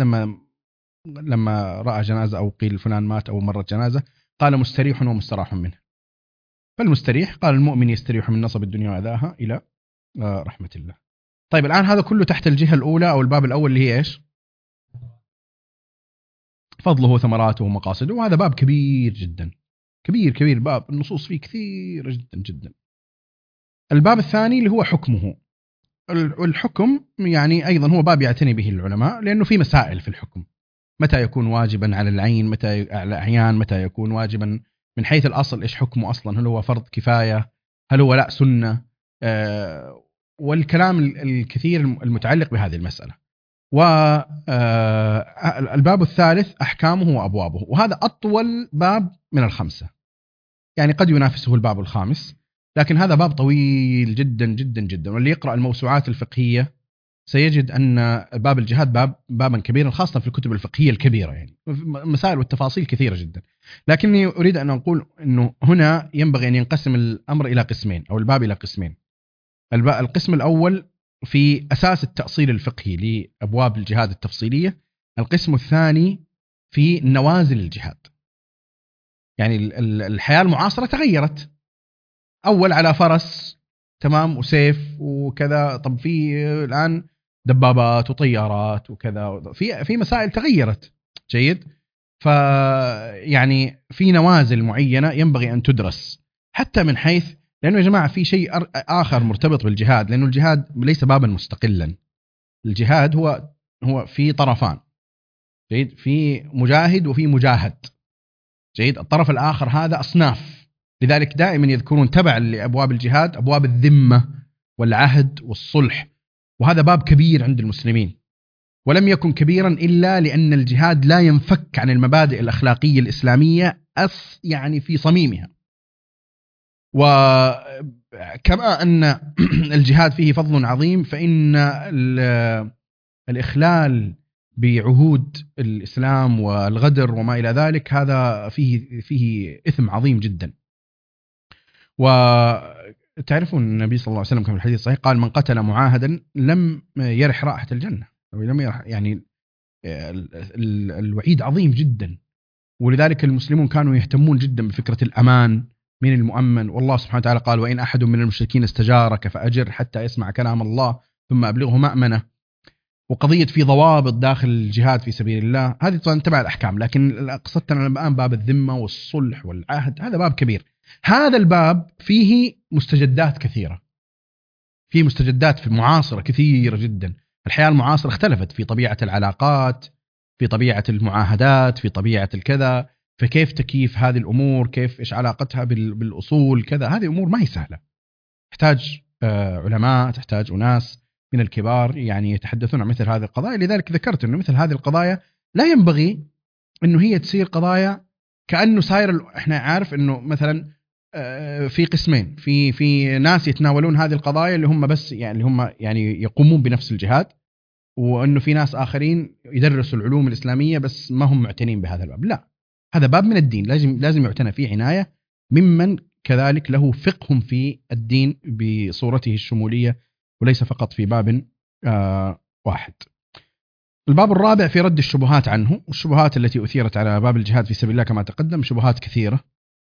A: لما رأى جنازة أو قيل فلان مات أو مرت جنازة قال: مستريح ومستراح منه. فالمستريح قال: المؤمن يستريح من نصب الدنيا وأذاها إلى رحمة الله. طيب الآن هذا كله تحت الجهة الأولى أو الباب الأول اللي هي إيش؟ فضله وثمراته ومقاصده. وهذا باب كبير جدا، كبير باب النصوص فيه كثير جدا جدا. الباب الثاني اللي هو حكمه. الحكم يعني أيضا هو باب يعتني به العلماء، لأنه في مسائل في الحكم: متى يكون واجبا على العين، متى على الأحيان، متى يكون واجبا من حيث الأصل، إيش حكمه أصلا، هل هو فرض كفاية، هل هو لا سنة، والكلام الكثير المتعلق بهذه المسألة. والباب الثالث أحكامه وأبوابه، وهذا أطول باب من الخمسة، يعني قد ينافسه الباب الخامس، لكن هذا باب طويل جدا جدا جدا. واللي يقرأ الموسوعات الفقهية سيجد أن باب الجهاد بابا كبيرا، خاصة في الكتب الفقهية الكبيرة، يعني مسائل والتفاصيل كثيرة جدا. لكني أريد أن أقول أنه هنا ينبغي أن ينقسم الأمر إلى قسمين، أو الباب إلى قسمين. القسم الأول في أساس التأصيل الفقهي لأبواب الجهاد التفصيلية. القسم الثاني في نوازل الجهاد، يعني الحياة المعاصرة تغيرت. أول على فرس تمام وسيف وكذا، طب في الآن دبابات وطيارات وكذا، في مسائل تغيرت. جيد. فيعني في نوازل معينة ينبغي أن تدرس، حتى من حيث، لأنه يا جماعة في شيء آخر مرتبط بالجهاد، لأنه الجهاد ليس بابا مستقلا. الجهاد هو في طرفان، جيد، في مجاهد وفي مجاهد، جيد. الطرف الآخر هذا أصناف، لذلك دائما يذكرون تبع لأبواب الجهاد أبواب الذمة والعهد والصلح، وهذا باب كبير عند المسلمين، ولم يكن كبيرا إلا لأن الجهاد لا ينفك عن المبادئ الأخلاقية الإسلامية يعني في صميمها. وكما أن الجهاد فيه فضل عظيم، فإن الإخلال بعهود الإسلام والغدر وما إلى ذلك هذا فيه إثم عظيم جدا. وتعرفون النبي صلى الله عليه وسلم كما في الحديث الصحيح قال من قتل معاهدا لم يرح رائحة الجنة، أو لم يرح، يعني الوعيد عظيم جدا. ولذلك المسلمون كانوا يهتمون جدا بفكرة الأمان، من المؤمن. والله سبحانه وتعالى قال وإن أحد من المشركين استجارك فأجر حتى يسمع كلام الله ثم أبلغه مأمنة. وقضية في ضوابط داخل الجهاد في سبيل الله، هذه طبعا تبع الأحكام، لكن قصدتنا الآن باب الذمة والصلح والعهد، هذا باب كبير. هذا الباب فيه مستجدات كثيرة، فيه مستجدات في معاصرة كثيرة جدا. الحياة المعاصرة اختلفت في طبيعة العلاقات، في طبيعة المعاهدات، في طبيعة الكذا، فكيف تكييف هذه الأمور، كيف إيش علاقتها بالأصول كذا. هذه أمور ما هي سهلة، تحتاج علماء، تحتاج أناس من الكبار يعني يتحدثون عن مثل هذه القضايا. لذلك ذكرت أنه مثل هذه القضايا لا ينبغي أنه هي تصير قضايا كأنه صاير. إحنا عارف أنه مثلا في قسمين، في ناس يتناولون هذه القضايا اللي هم بس يعني اللي هم يعني يقومون بنفس الجهاد، وأنه في ناس آخرين يدرسوا العلوم الإسلامية بس ما هم معتنين بهذا الباب. لا، هذا باب من الدين لازم يعتنى فيه عناية ممن كذلك له فقه في الدين بصورته الشمولية، وليس فقط في باب واحد. الباب الرابع في رد الشبهات عنه، والشبهات التي أثيرت على باب الجهاد في سبيل الله كما تقدم شبهات كثيرة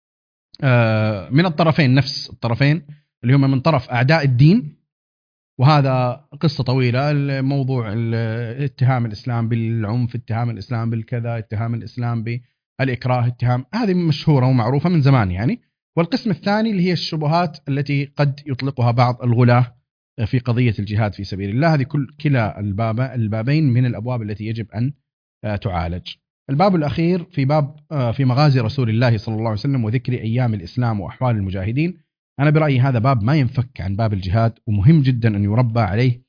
A: من الطرفين، نفس الطرفين اللي هم من طرف أعداء الدين، وهذا قصة طويلة. الموضوع اتهام الإسلام بالعنف، اتهام الإسلام بالكذا، اتهام الإسلام بالإكراه، اتهام، هذه مشهورة ومعروفة من زمان يعني. والقسم الثاني اللي هي الشبهات التي قد يطلقها بعض الغلاة في قضية الجهاد في سبيل الله. هذه كلا البابين من الأبواب التي يجب أن تعالج. الباب الأخير في باب في مغازي رسول الله صلى الله عليه وسلم وذكر أيام الإسلام وأحوال المجاهدين. أنا برأيي هذا باب ما ينفك عن باب الجهاد، ومهم جدا أن يربى عليه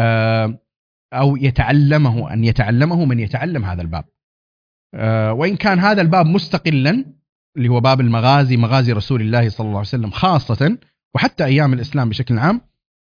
A: أو يتعلمه، أن يتعلمه من يتعلم هذا الباب. وإن كان هذا الباب مستقلا اللي هو باب المغازي، مغازي رسول الله صلى الله عليه وسلم خاصة، وحتى أيام الإسلام بشكل عام،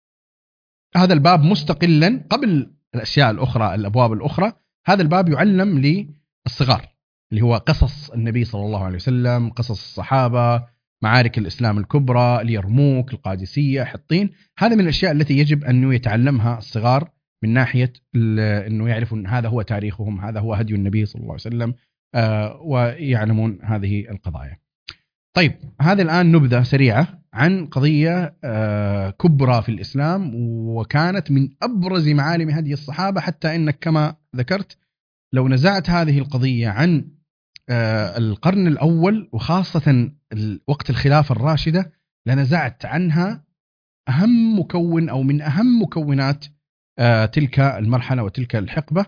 A: هذا الباب مستقلا قبل الأشياء الأخرى، الأبواب الأخرى. هذا الباب يعلم للصغار اللي هو قصص النبي صلى الله عليه وسلم، قصص الصحابة، معارك الإسلام الكبرى، اليرموك، القادسية، حطين. هذا من الأشياء التي يجب أن يتعلمها الصغار من ناحية أنه يعرفوا أن هذا هو تاريخهم، هذا هو هدي النبي صلى الله عليه وسلم، ويعلمون هذه القضايا. طيب، هذا الآن نبذة سريعة عن قضية كبرى في الإسلام، وكانت من أبرز معالم هدي الصحابة، حتى إنك كما ذكرت لو نزعت هذه القضية عن القرن الأول وخاصة وقت الخلافة الراشدة لنزعت عنها أهم مكون أو من أهم مكونات تلك المرحلة وتلك الحقبة.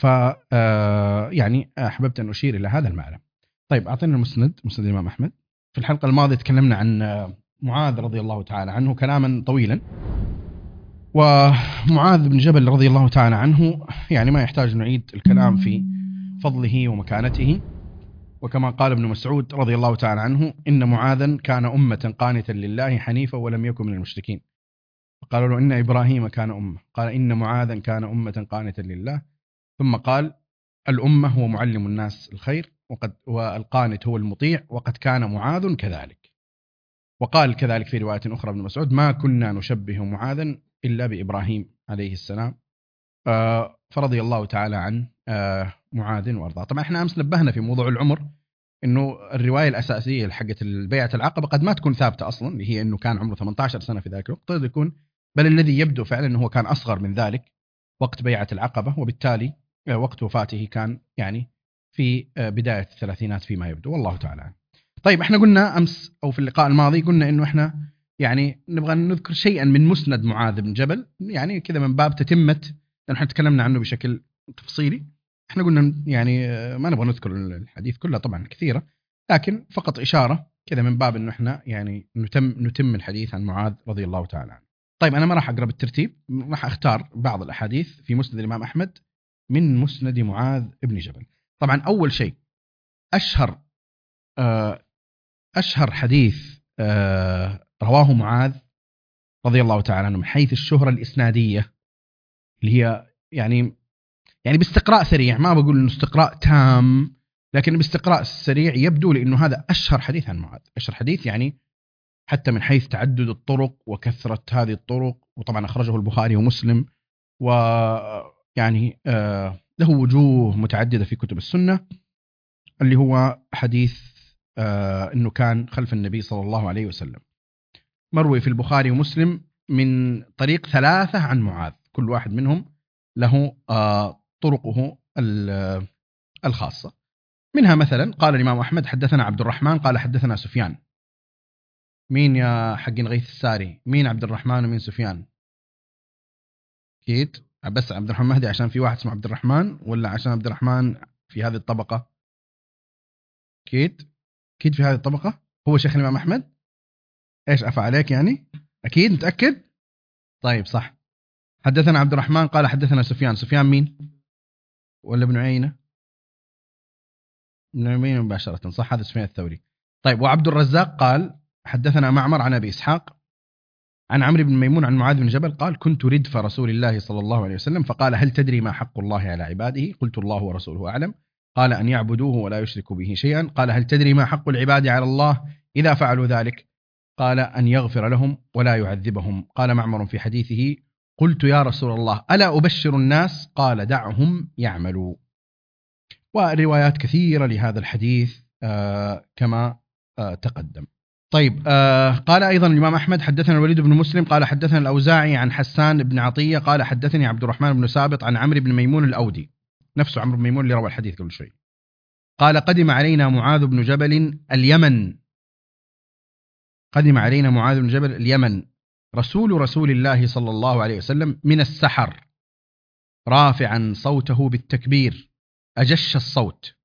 A: يعني أحببت أن أشير إلى هذا المعنى. طيب، أعطينا مسند الإمام أحمد. في الحلقة الماضية تكلمنا عن معاذ رضي الله تعالى عنه كلاما طويلا، ومعاذ بن جبل رضي الله تعالى عنه يعني ما يحتاج نعيد الكلام في فضله ومكانته. وكما قال ابن مسعود رضي الله تعالى عنه إن معاذا كان أمة قانتا لله حنيفا ولم يكن من المشركين. قالوا له إن إبراهيم كان أمة، قال إن معاذا كان أمة قانتا لله. ثم قال الأمة هو معلم الناس الخير، والقانت هو المطيع، وقد كان معاذ كذلك. وقال كذلك في رواية أخرى ابن مسعود ما كنا نشبه معاذا إلا بإبراهيم عليه السلام. فرضي الله تعالى عن معاذ وارضاه. طبعا احنا امس نبهنا في موضوع العمر انه الروايه الاساسيه حقت البيعه العقبه قد ما تكون ثابته اصلا، اللي هي انه كان عمره 18 سنه في ذاك الوقت، قد يكون بل الذي يبدو فعلا انه هو كان اصغر من ذلك وقت بيعه العقبه، وبالتالي وقت وفاته كان يعني في بدايه الثلاثينات فيما يبدو، والله تعالى. طيب، احنا قلنا امس او في اللقاء الماضي قلنا انه احنا يعني نبغى نذكر شيئا من مسند معاذ بن جبل، يعني كذا من باب تتمه، لأن احنا تكلمنا عنه بشكل تفصيلي. احنا قلنا يعني ما نبغى نذكر الحديث كله طبعا كثيرة، لكن فقط إشارة كذا من باب انه احنا يعني نتم الحديث عن معاذ رضي الله تعالى عنه. طيب، انا ما راح اقرا بالترتيب، راح اختار بعض الاحاديث في مسند الامام احمد من مسند معاذ ابن جبل. طبعا اول شيء اشهر حديث رواه معاذ رضي الله تعالى عنه من حيث الشهرة الإسنادية، اللي هي يعني باستقراء سريع، ما بقول انه استقراء تام، لكن باستقراء سريع يبدو لانه هذا اشهر حديث عن معاذ. اشهر حديث يعني حتى من حيث تعدد الطرق وكثرة هذه الطرق، وطبعا أخرجه البخاري ومسلم، ويعني له وجوه متعددة في كتب السنة، اللي هو حديث أنه كان خلف النبي صلى الله عليه وسلم، مروي في البخاري ومسلم من طريق 3 عن معاذ، كل واحد منهم له طرقه الخاصة. منها مثلا قال الإمام أحمد حدثنا عبد الرحمن قال حدثنا سفيان. مين يا حقين غيث الساري؟ مين عبد الرحمن ومين سفيان؟ أكيد بس عبد الرحمن مهدي عشان في واحد اسمه عبد الرحمن، ولا عشان عبد الرحمن في هذه الطبقة؟ أكيد في هذه الطبقة. هو شيخ الإمام أحمد؟ إيش أفعل عليك يعني؟ أكيد متأكد؟ طيب صح. حدثنا عبد الرحمن قال حدثنا سفيان. سفيان مين؟ ولا ابن عيينة؟ ابن عيينة مباشرة صح، هذا سفيان الثوري. طيب وعبد الرزاق قال حدثنا معمر عن أبي إسحاق عن عمرو بن ميمون عن معاذ بن جبل قال كنت ردف رسول الله صلى الله عليه وسلم فقال هل تدري ما حق الله على عباده؟ قلت الله ورسوله أعلم. قال أن يعبدوه ولا يشركوا به شيئا. قال هل تدري ما حق العباد على الله إذا فعلوا ذلك؟ قال أن يغفر لهم ولا يعذبهم. قال معمر في حديثه قلت يا رسول الله ألا أبشر الناس؟ قال دعهم يعملوا. وروايات كثيرة لهذا الحديث كما تقدم. طيب قال أيضا الإمام أحمد حدثنا الوليد بن مسلم قال حدثنا الأوزاعي عن حسان بن عطية قال حدثني عبد الرحمن بن سابط عن عمرو بن ميمون الأودي، نفسه عمرو بن ميمون اللي روى الحديث قبل شوي. قال قدم علينا معاذ بن جبل اليمن، قدم علينا معاذ بن جبل اليمن رسول الله صلى الله عليه وسلم من السحر رافعا صوته بالتكبير أجش الصوت،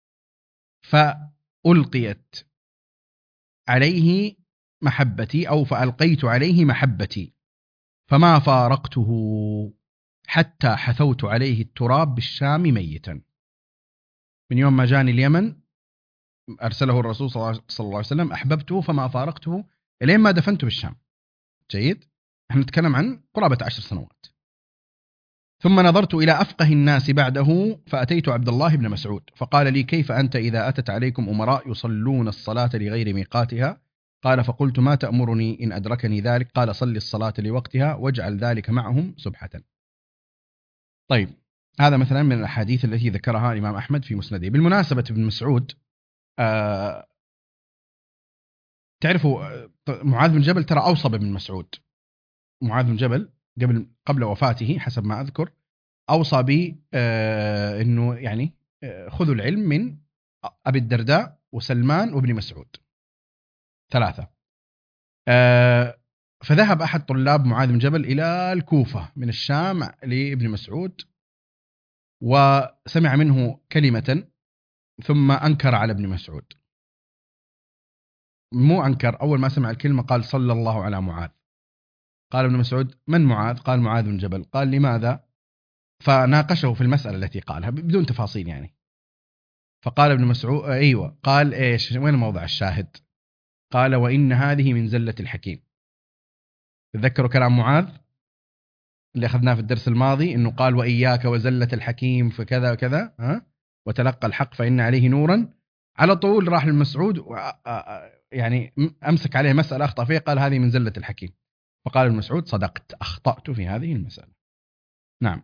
A: فألقيت عليه محبتي أو فألقيت عليه محبتي فما فارقته حتى حثوت عليه التراب بالشام ميتا. من يوم ما جاني اليمن أرسله الرسول صلى الله عليه وسلم أحببته فما فارقته إلين ما دفنته بالشام. جيد، احنا نتكلم عن قرابة 10 سنوات. ثم نظرت إلى أفقه الناس بعده فأتيت عبد الله بن مسعود فقال لي كيف أنت إذا أتت عليكم أمراء يصلون الصلاة لغير ميقاتها؟ قال فقلت ما تأمرني إن أدركني ذلك؟ قال صل الصلاة لوقتها واجعل ذلك معهم سبحة. طيب هذا مثلا من الأحاديث التي ذكرها الإمام أحمد في مسنده. بالمناسبة ابن مسعود تعرفوا معاذ بن جبل ترى أوصى بابن مسعود. معاذ بن جبل قبل وفاته حسب ما أذكر أوصى ب أنه يعني خذوا العلم من أبي الدرداء وسلمان وابن مسعود 3. فذهب أحد طلاب معاذ بن جبل إلى الكوفة من الشام لابن مسعود وسمع منه كلمة ثم أنكر على ابن مسعود. مو أنكر، أول ما سمع الكلمة قال صلى الله على معاذ. قال ابن مسعود من معاذ؟ قال معاذ بن جبل. قال لماذا؟ فناقشه في المسألة التي قالها بدون تفاصيل يعني. فقال ابن مسعود أيوة. قال إيش وين موضع الشاهد؟ قال وإن هذه من زلة الحكيم. تذكروا كلام معاذ اللي أخذناه في الدرس الماضي إنه قال وإياك وزلة الحكيم فكذا وكذا وتلقى الحق فإن عليه نورا. على طول راح للمسعود يعني أمسك عليه مسألة أخطأ فيه قال هذه من زلة الحكيم. فقال ابن مسعود صدقت أخطأت في هذه المسألة. نعم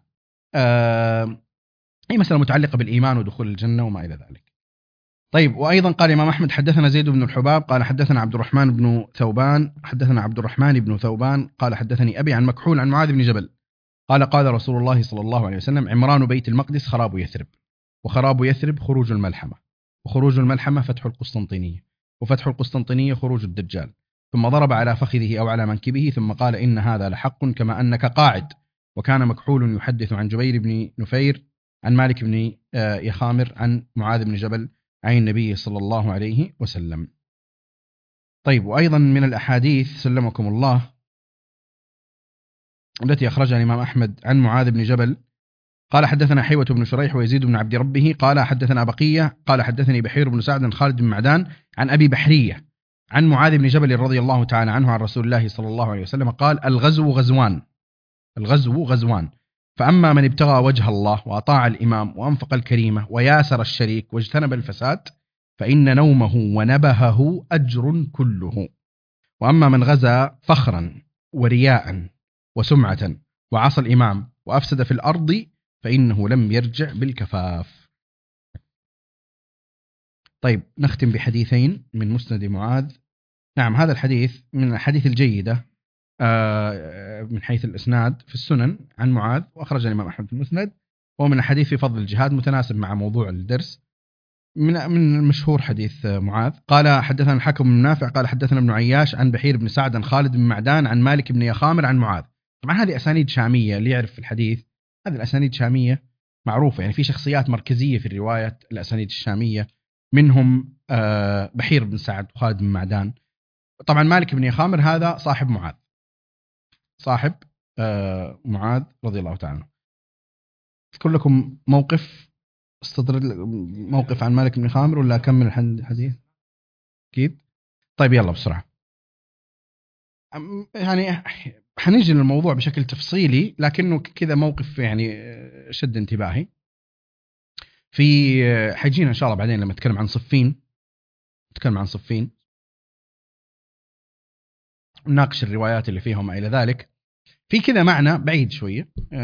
A: هي مسألة متعلقة بالإيمان ودخول الجنة وما إلى ذلك. طيب وأيضا قال الإمام أحمد حدثنا زيد بن الحباب قال حدثنا عبد الرحمن بن ثوبان قال حدثني أبي عن مكحول عن معاذ بن جبل قال قال رسول الله صلى الله عليه وسلم عمران بيت المقدس خراب يثرب، وخراب يثرب خروج الملحمة، وخروج الملحمة فتح القسطنطينية، وفتح القسطنطينية خروج الدجال. ثم ضرب على فخذه أو على منكبه ثم قال إن هذا لحق كما أنك قاعد. وكان مكحول يحدث عن جبير بن نفير عن مالك بن يخامر عن معاذ بن جبل عن النبي صلى الله عليه وسلم. طيب وأيضا من الأحاديث سلمكم الله التي أخرجها الإمام أحمد عن معاذ بن جبل قال حدثنا حيوة بن شريح ويزيد بن عبد ربه قال حدثنا بقية قال حدثني بحير بن سعد عن خالد بن معدان عن أبي بحرية عن معاذ بن جبل رضي الله تعالى عنه عن رسول الله صلى الله عليه وسلم قال الغزو غزوان فأما من ابتغى وجه الله وأطاع الإمام وأنفق الكريمة وياسر الشريك واجتنب الفساد فإن نومه ونبهه أجر كله، وأما من غزا فخرا ورياء وسمعة وعصى الإمام وأفسد في الأرض فإنه لم يرجع بالكفاف. طيب نختم بحديثين من مسند معاذ. نعم هذا الحديث من الحديث الجيدة من حيث الإسناد في السنن عن معاذ، وأخرج الإمام أحمد في المسند، ومن الحديث في فضل الجهاد متناسب مع موضوع الدرس. من المشهور حديث معاذ. قال حدثنا الحكم بن نافع قال حدثنا ابن عياش عن بحير بن سعد عن خالد بن معدان عن مالك بن يخامر عن معاذ. طبعا هذه أسانيد شامية، اللي يعرف في الحديث هذه الأسانيد شامية معروفة، يعني في شخصيات مركزية في الرواية الأسانيد الشامية، منهم بحير بن سعد وخالد بن معدان. طبعا مالك بن يخامر هذا صاحب معاذ، صاحب معاذ رضي الله تعالى عنه. أذكر لكم موقف، استطرد موقف عن مالك بن خامر ولا أكمل الحديث؟ أكيد. طيب يلا بسرعة، يعني حنيجي للموضوع بشكل تفصيلي، لكنه كذا موقف يعني شد انتباهي. في حيجينا إن شاء الله بعدين لما نتكلم عن صفين، نتكلم عن صفين نناقش الروايات اللي فيها وما إلى ذلك. في كذا معنى بعيد شوية،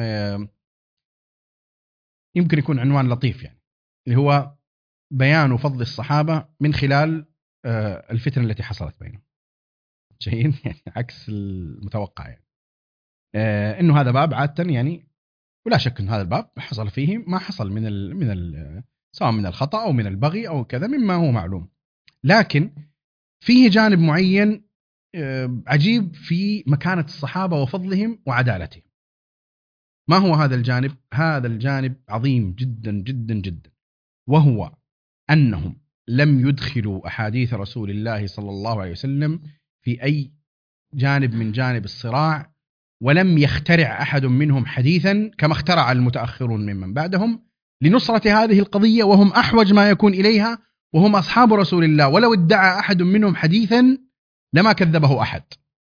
A: يمكن يكون عنوان لطيف يعني، اللي هو بيان فضل الصحابة من خلال الفتنة التي حصلت بينهم. جيد يعني عكس المتوقع يعني. إنه هذا باب عادة يعني، ولا شك إن هذا الباب حصل فيه ما حصل من سواء من الخطأ أو من البغي أو كذا مما هو معلوم، لكن فيه جانب معين عجيب في مكانة الصحابة وفضلهم وعدالتهم. ما هو هذا الجانب؟ هذا الجانب عظيم جدا جدا جدا، وهو أنهم لم يدخلوا أحاديث رسول الله صلى الله عليه وسلم في أي جانب من جانب الصراع، ولم يخترع أحد منهم حديثا كما اخترع المتأخرون ممن بعدهم لنصرة هذه القضية، وهم أحوج ما يكون إليها، وهم أصحاب رسول الله، ولو ادعى أحد منهم حديثا لما كذبه أحد.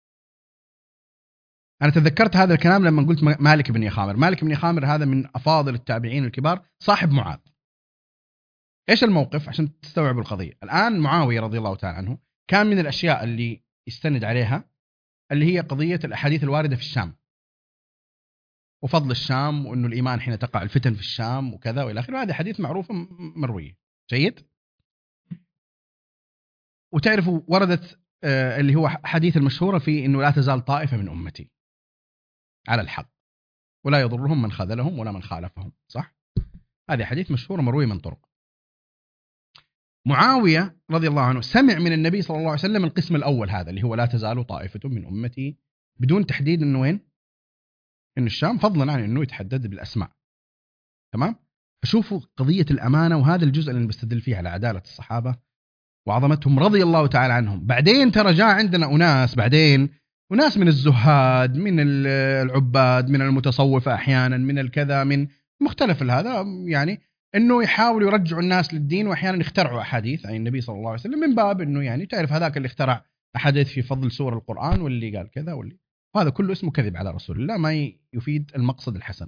A: أنا تذكرت هذا الكلام لما قلت مالك بن يخامر. مالك بن يخامر هذا من أفاضل التابعين الكبار، صاحب معاذ. إيش الموقف عشان تستوعبوا القضية؟ الآن معاوية رضي الله تعالى عنه كان من الأشياء اللي يستند عليها اللي هي قضية الأحاديث الواردة في الشام وفضل الشام، وأنه الإيمان حين تقع الفتن في الشام وكذا وإلى آخره. هذه حديث معروفة مروية. جيد. وتعرفوا وردت اللي هو حديث المشهورة في أنه لا تزال طائفة من أمتي على الحق ولا يضرهم من خذلهم ولا من خالفهم، صح؟ هذه حديث مشهورة مروية من طرق. معاوية رضي الله عنه سمع من النبي صلى الله عليه وسلم القسم الأول هذا اللي هو لا تزال طائفة من أمتي، بدون تحديد أنه وين، إنه الشام، فضلا عن أنه يتحدد بالأسماء. تمام؟ فشوفوا قضية الأمانة، وهذا الجزء اللي نستدل فيه على عدالة الصحابة وعظمتهم رضي الله تعالى عنهم. بعدين ترى جاء عندنا أناس بعدين، وناس من الزهاد، من العباد، من المتصوفة أحيانا، من الكذا، من مختلف هذا يعني، انه يحاولوا يرجعوا الناس للدين، واحيانا يخترعوا احاديث عن النبي صلى الله عليه وسلم من باب انه يعني تعرف هذاك اللي اخترع احاديث في فضل سور القرآن واللي قال كذا واللي، وهذا كله اسمه كذب على رسول الله، ما يفيد المقصد الحسن.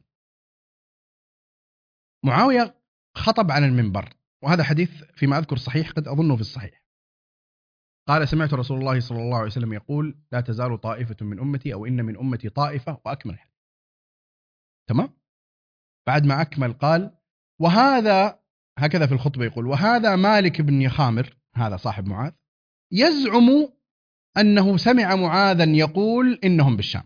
A: معاوية خطب على المنبر، وهذا حديث فيما اذكر صحيح، قد اظنه في الصحيح. قال سمعت رسول الله صلى الله عليه وسلم يقول لا تزال طائفة من أمتي أو إن من أمتي طائفة، وأكمل الحديث. تمام؟ بعد ما أكمل قال وهذا، هكذا في الخطبة يقول، وهذا مالك بن يخامر، هذا صاحب معاذ، يزعم أنه سمع معاذا يقول إنهم بالشام.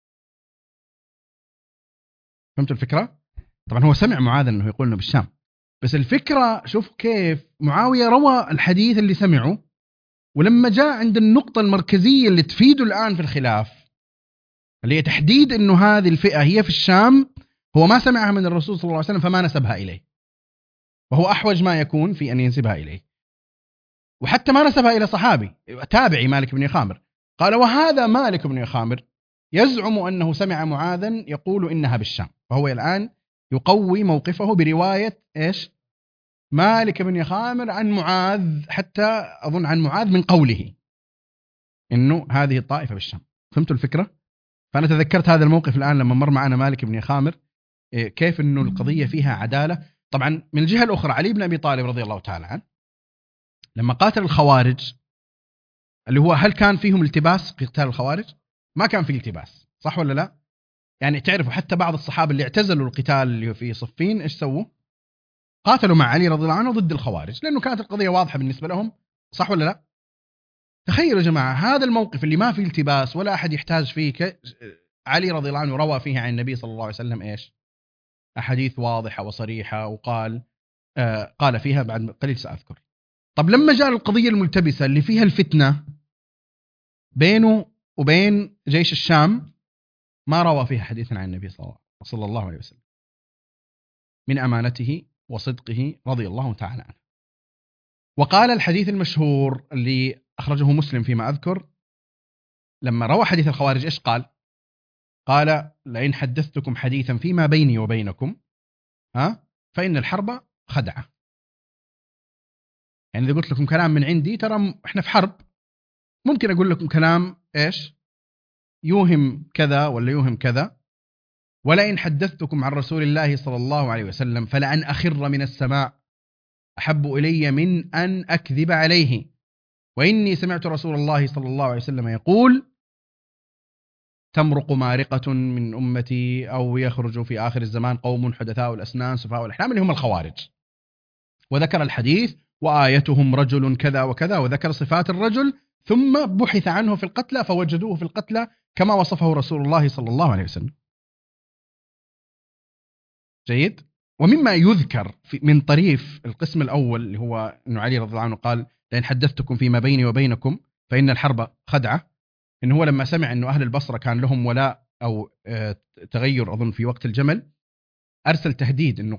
A: فهمت الفكرة؟ طبعا هو سمع معاذا أنه يقول إنه بالشام، بس الفكرة شوف كيف معاوية روى الحديث اللي سمعه، ولما جاء عند النقطة المركزية اللي تفيده الآن في الخلاف، اللي هي تحديد إنه هذه الفئة هي في الشام، هو ما سمعها من الرسول صلى الله عليه وسلم فما نسبها إليه، وهو أحوج ما يكون في أن ينسبها إليه، وحتى ما نسبها إلى صحابي تابعي مالك بن يخامر. قال وهذا مالك بن يخامر يزعم أنه سمع معاذا يقول إنها بالشام، فهو الآن يقوي موقفه برواية إيش؟ مالك بن يخامر عن معاذ، حتى أظن عن معاذ من قوله إنه هذه الطائفة بالشام. فهمتوا الفكرة؟ فأنا تذكرت هذا الموقف الآن لما مر معنا مالك بن يخامر، كيف إنه القضية فيها عدالة. طبعا من الجهة الأخرى علي بن أبي طالب رضي الله تعالى عنه لما قاتل الخوارج اللي هو هل كان فيهم التباس قتال الخوارج؟ ما كان في التباس، صح ولا لا؟ يعني تعرفوا حتى بعض الصحابة اللي اعتزلوا القتال اللي في صفين إيش سووا؟ قاتلوا مع علي رضي الله عنه ضد الخوارج، لأنه كانت القضية واضحة بالنسبة لهم، صح ولا لا؟ تخيلوا يا جماعة هذا الموقف اللي ما فيه التباس ولا أحد يحتاج فيه، علي رضي الله عنه روى فيها عن النبي صلى الله عليه وسلم إيش؟ أحاديث واضحة وصريحة، وقال قال فيها بعد قليل سأذكر. طب لما جاء القضية الملتبسة اللي فيها الفتنة بينه وبين جيش الشام، ما روى فيها حديثا عن النبي صلى الله عليه وسلم من أمانته وصدقه رضي الله تعالى عنه. وقال الحديث المشهور اللي أخرجه مسلم فيما أذكر، لما روى حديث الخوارج إيش قال؟ قال لئن حدثتكم حديثا فيما بيني وبينكم فإن الحرب خدعة. يعني إذا قلت لكم كلام من عندي، ترى إحنا في حرب، ممكن أقول لكم كلام إيش يوهم كذا ولا يوهم كذا. ولئن حدثتكم عن رسول الله صلى الله عليه وسلم فلأن أخر من السماء أحب إلي من أن أكذب عليه، وإني سمعت رسول الله صلى الله عليه وسلم يقول تمرق مارقة من أمتي أو يخرج في آخر الزمان قوم حدثاء الأسنان سفهاء الأحلام، اللي هم الخوارج. وذكر الحديث وآيتهم رجل كذا وكذا، وذكر صفات الرجل، ثم بحث عنه في القتلى فوجدوه في القتلى كما وصفه رسول الله صلى الله عليه وسلم. جيد. ومما يذكر من طريف القسم الأول اللي هو أنه علي رضي الله عنه قال لئن حدثتكم فيما بيني وبينكم فإن الحرب خدعة، إنه هو لما سمع أنه أهل البصرة كان لهم ولاء أو تغير أظن في وقت الجمل، أرسل تهديد أنه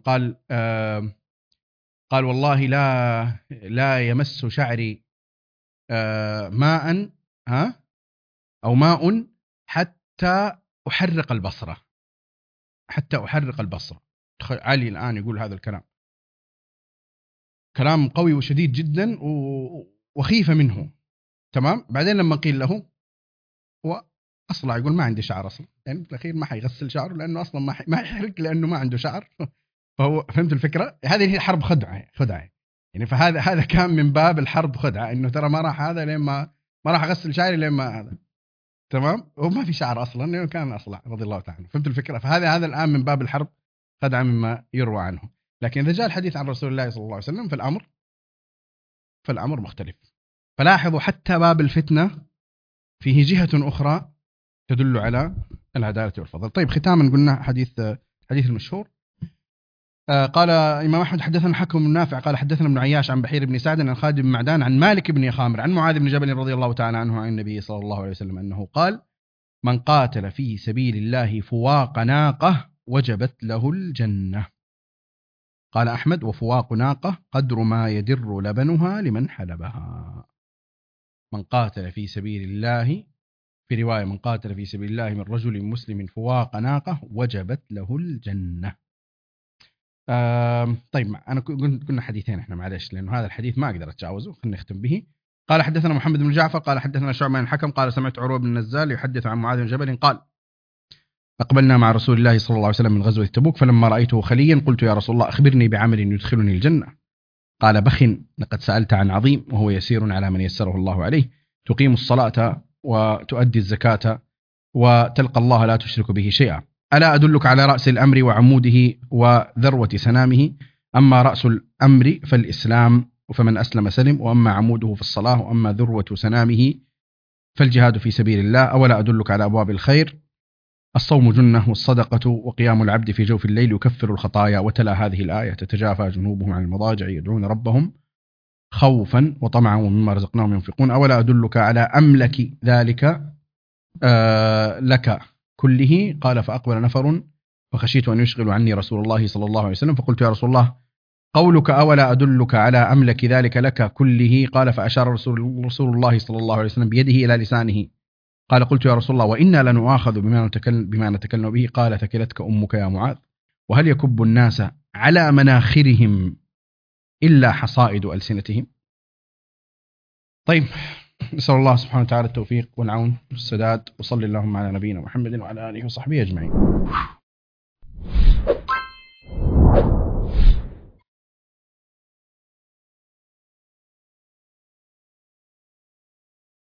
A: قال والله لا يمس شعري ماء أو ماء حتى أحرق البصرة، حتى أحرق البصرة. علي الآن يقول هذا الكلام، كلام قوي وشديد جدا وخيف منه. تمام. بعدين لما قيل له هو أصلا يقول ما عندي شعر أصلا، يعني في الأخير ما حيغسل شعره لأنه أصلا ما يحرق لأنه ما عنده شعر. فهو فهمت الفكرة؟ هذه هي حرب خدعة يعني. فهذا كان من باب الحرب خدعة، إنه ترى ما راح هذا لين ما راح أغسل شعري لين ما هذا. تمام. هو ما في شعر أصلا لأنه كان أصلع رضي الله تعالى. فهمت الفكرة؟ فهذا الآن من باب الحرب خدعة مما يروى عنه. لكن إذا جاء الحديث عن رسول الله صلى الله عليه وسلم فالأمر مختلف. فلاحظوا حتى باب الفتنة فيه جهة أخرى تدل على العدالة والفضل. طيب ختاما قلنا حديث المشهور. قال إمام أحمد حدثنا الحكم بن نافع قال حدثنا ابن عياش عن بحير بن سعد عن خالد بن معدان عن مالك بن خامر عن معاذ بن جبل رضي الله تعالى عنه عن النبي صلى الله عليه وسلم أنه قال من قاتل في سبيل الله فواق ناقة وجبت له الجنة. قال أحمد وفواق ناقة قدر ما يدر لبنها لمن حلبها. من قاتل في سبيل الله، في رواية من قاتل في سبيل الله من رجل مسلم فواق ناقة وجبت له الجنة. طيب أنا قلنا حديثين إحنا معلش، لأنه هذا الحديث ما أقدر أتجاوزه، خلينا نختم به. قال حدثنا محمد بن جعفر قال حدثنا شعبة عن الحكم قال سمعت عروة بن النزال يحدث عن معاذ بن جبل قال أقبلنا مع رسول الله صلى الله عليه وسلم من غزوة تبوك، فلما رأيته خليا قلت يا رسول الله أخبرني بعمل يدخلني الجنة. قال بخ لقد سألت عن عظيم وهو يسير على من يسره الله عليه، تقيم الصلاة وتؤدي الزكاة وتلقى الله لا تشرك به شيئا. ألا أدلك على رأس الأمر وعموده وذروة سنامه؟ أما رأس الأمر فالإسلام فمن أسلم سلم، وأما عموده في الصلاة، وأما ذروة سنامه فالجهاد في سبيل الله. أولا أدلك على أبواب الخير؟ الصوم جنة والصدقة وقيام العبد في جوف الليل يكفر الخطايا. وتلا هذه الآية تتجافى جنوبهم عن المضاجع يدعون ربهم خوفا وطمعا ومما رزقناهم ينفقون. أولا أدلك على أملك ذلك لك كله؟ قال فأقبل نفر وخشيت أن يشغل عني رسول الله صلى الله عليه وسلم، فقلت يا رسول الله قولك أولا أدلك على أملك ذلك لك كله؟ قال فأشار رسول الله صلى الله عليه وسلم بيده إلى لسانه. قال قلت يا رسول الله وإنا لنؤاخذ بما نتكلم به؟ قال ثكلتك أمك يا معاذ، وهل يكب الناس على مناخرهم إلا حصائد ألسنتهم؟ طيب نسأل الله سبحانه وتعالى التوفيق والعون والسداد، وصلي اللهم على نبينا محمد وعلى آله وصحبه أجمعين.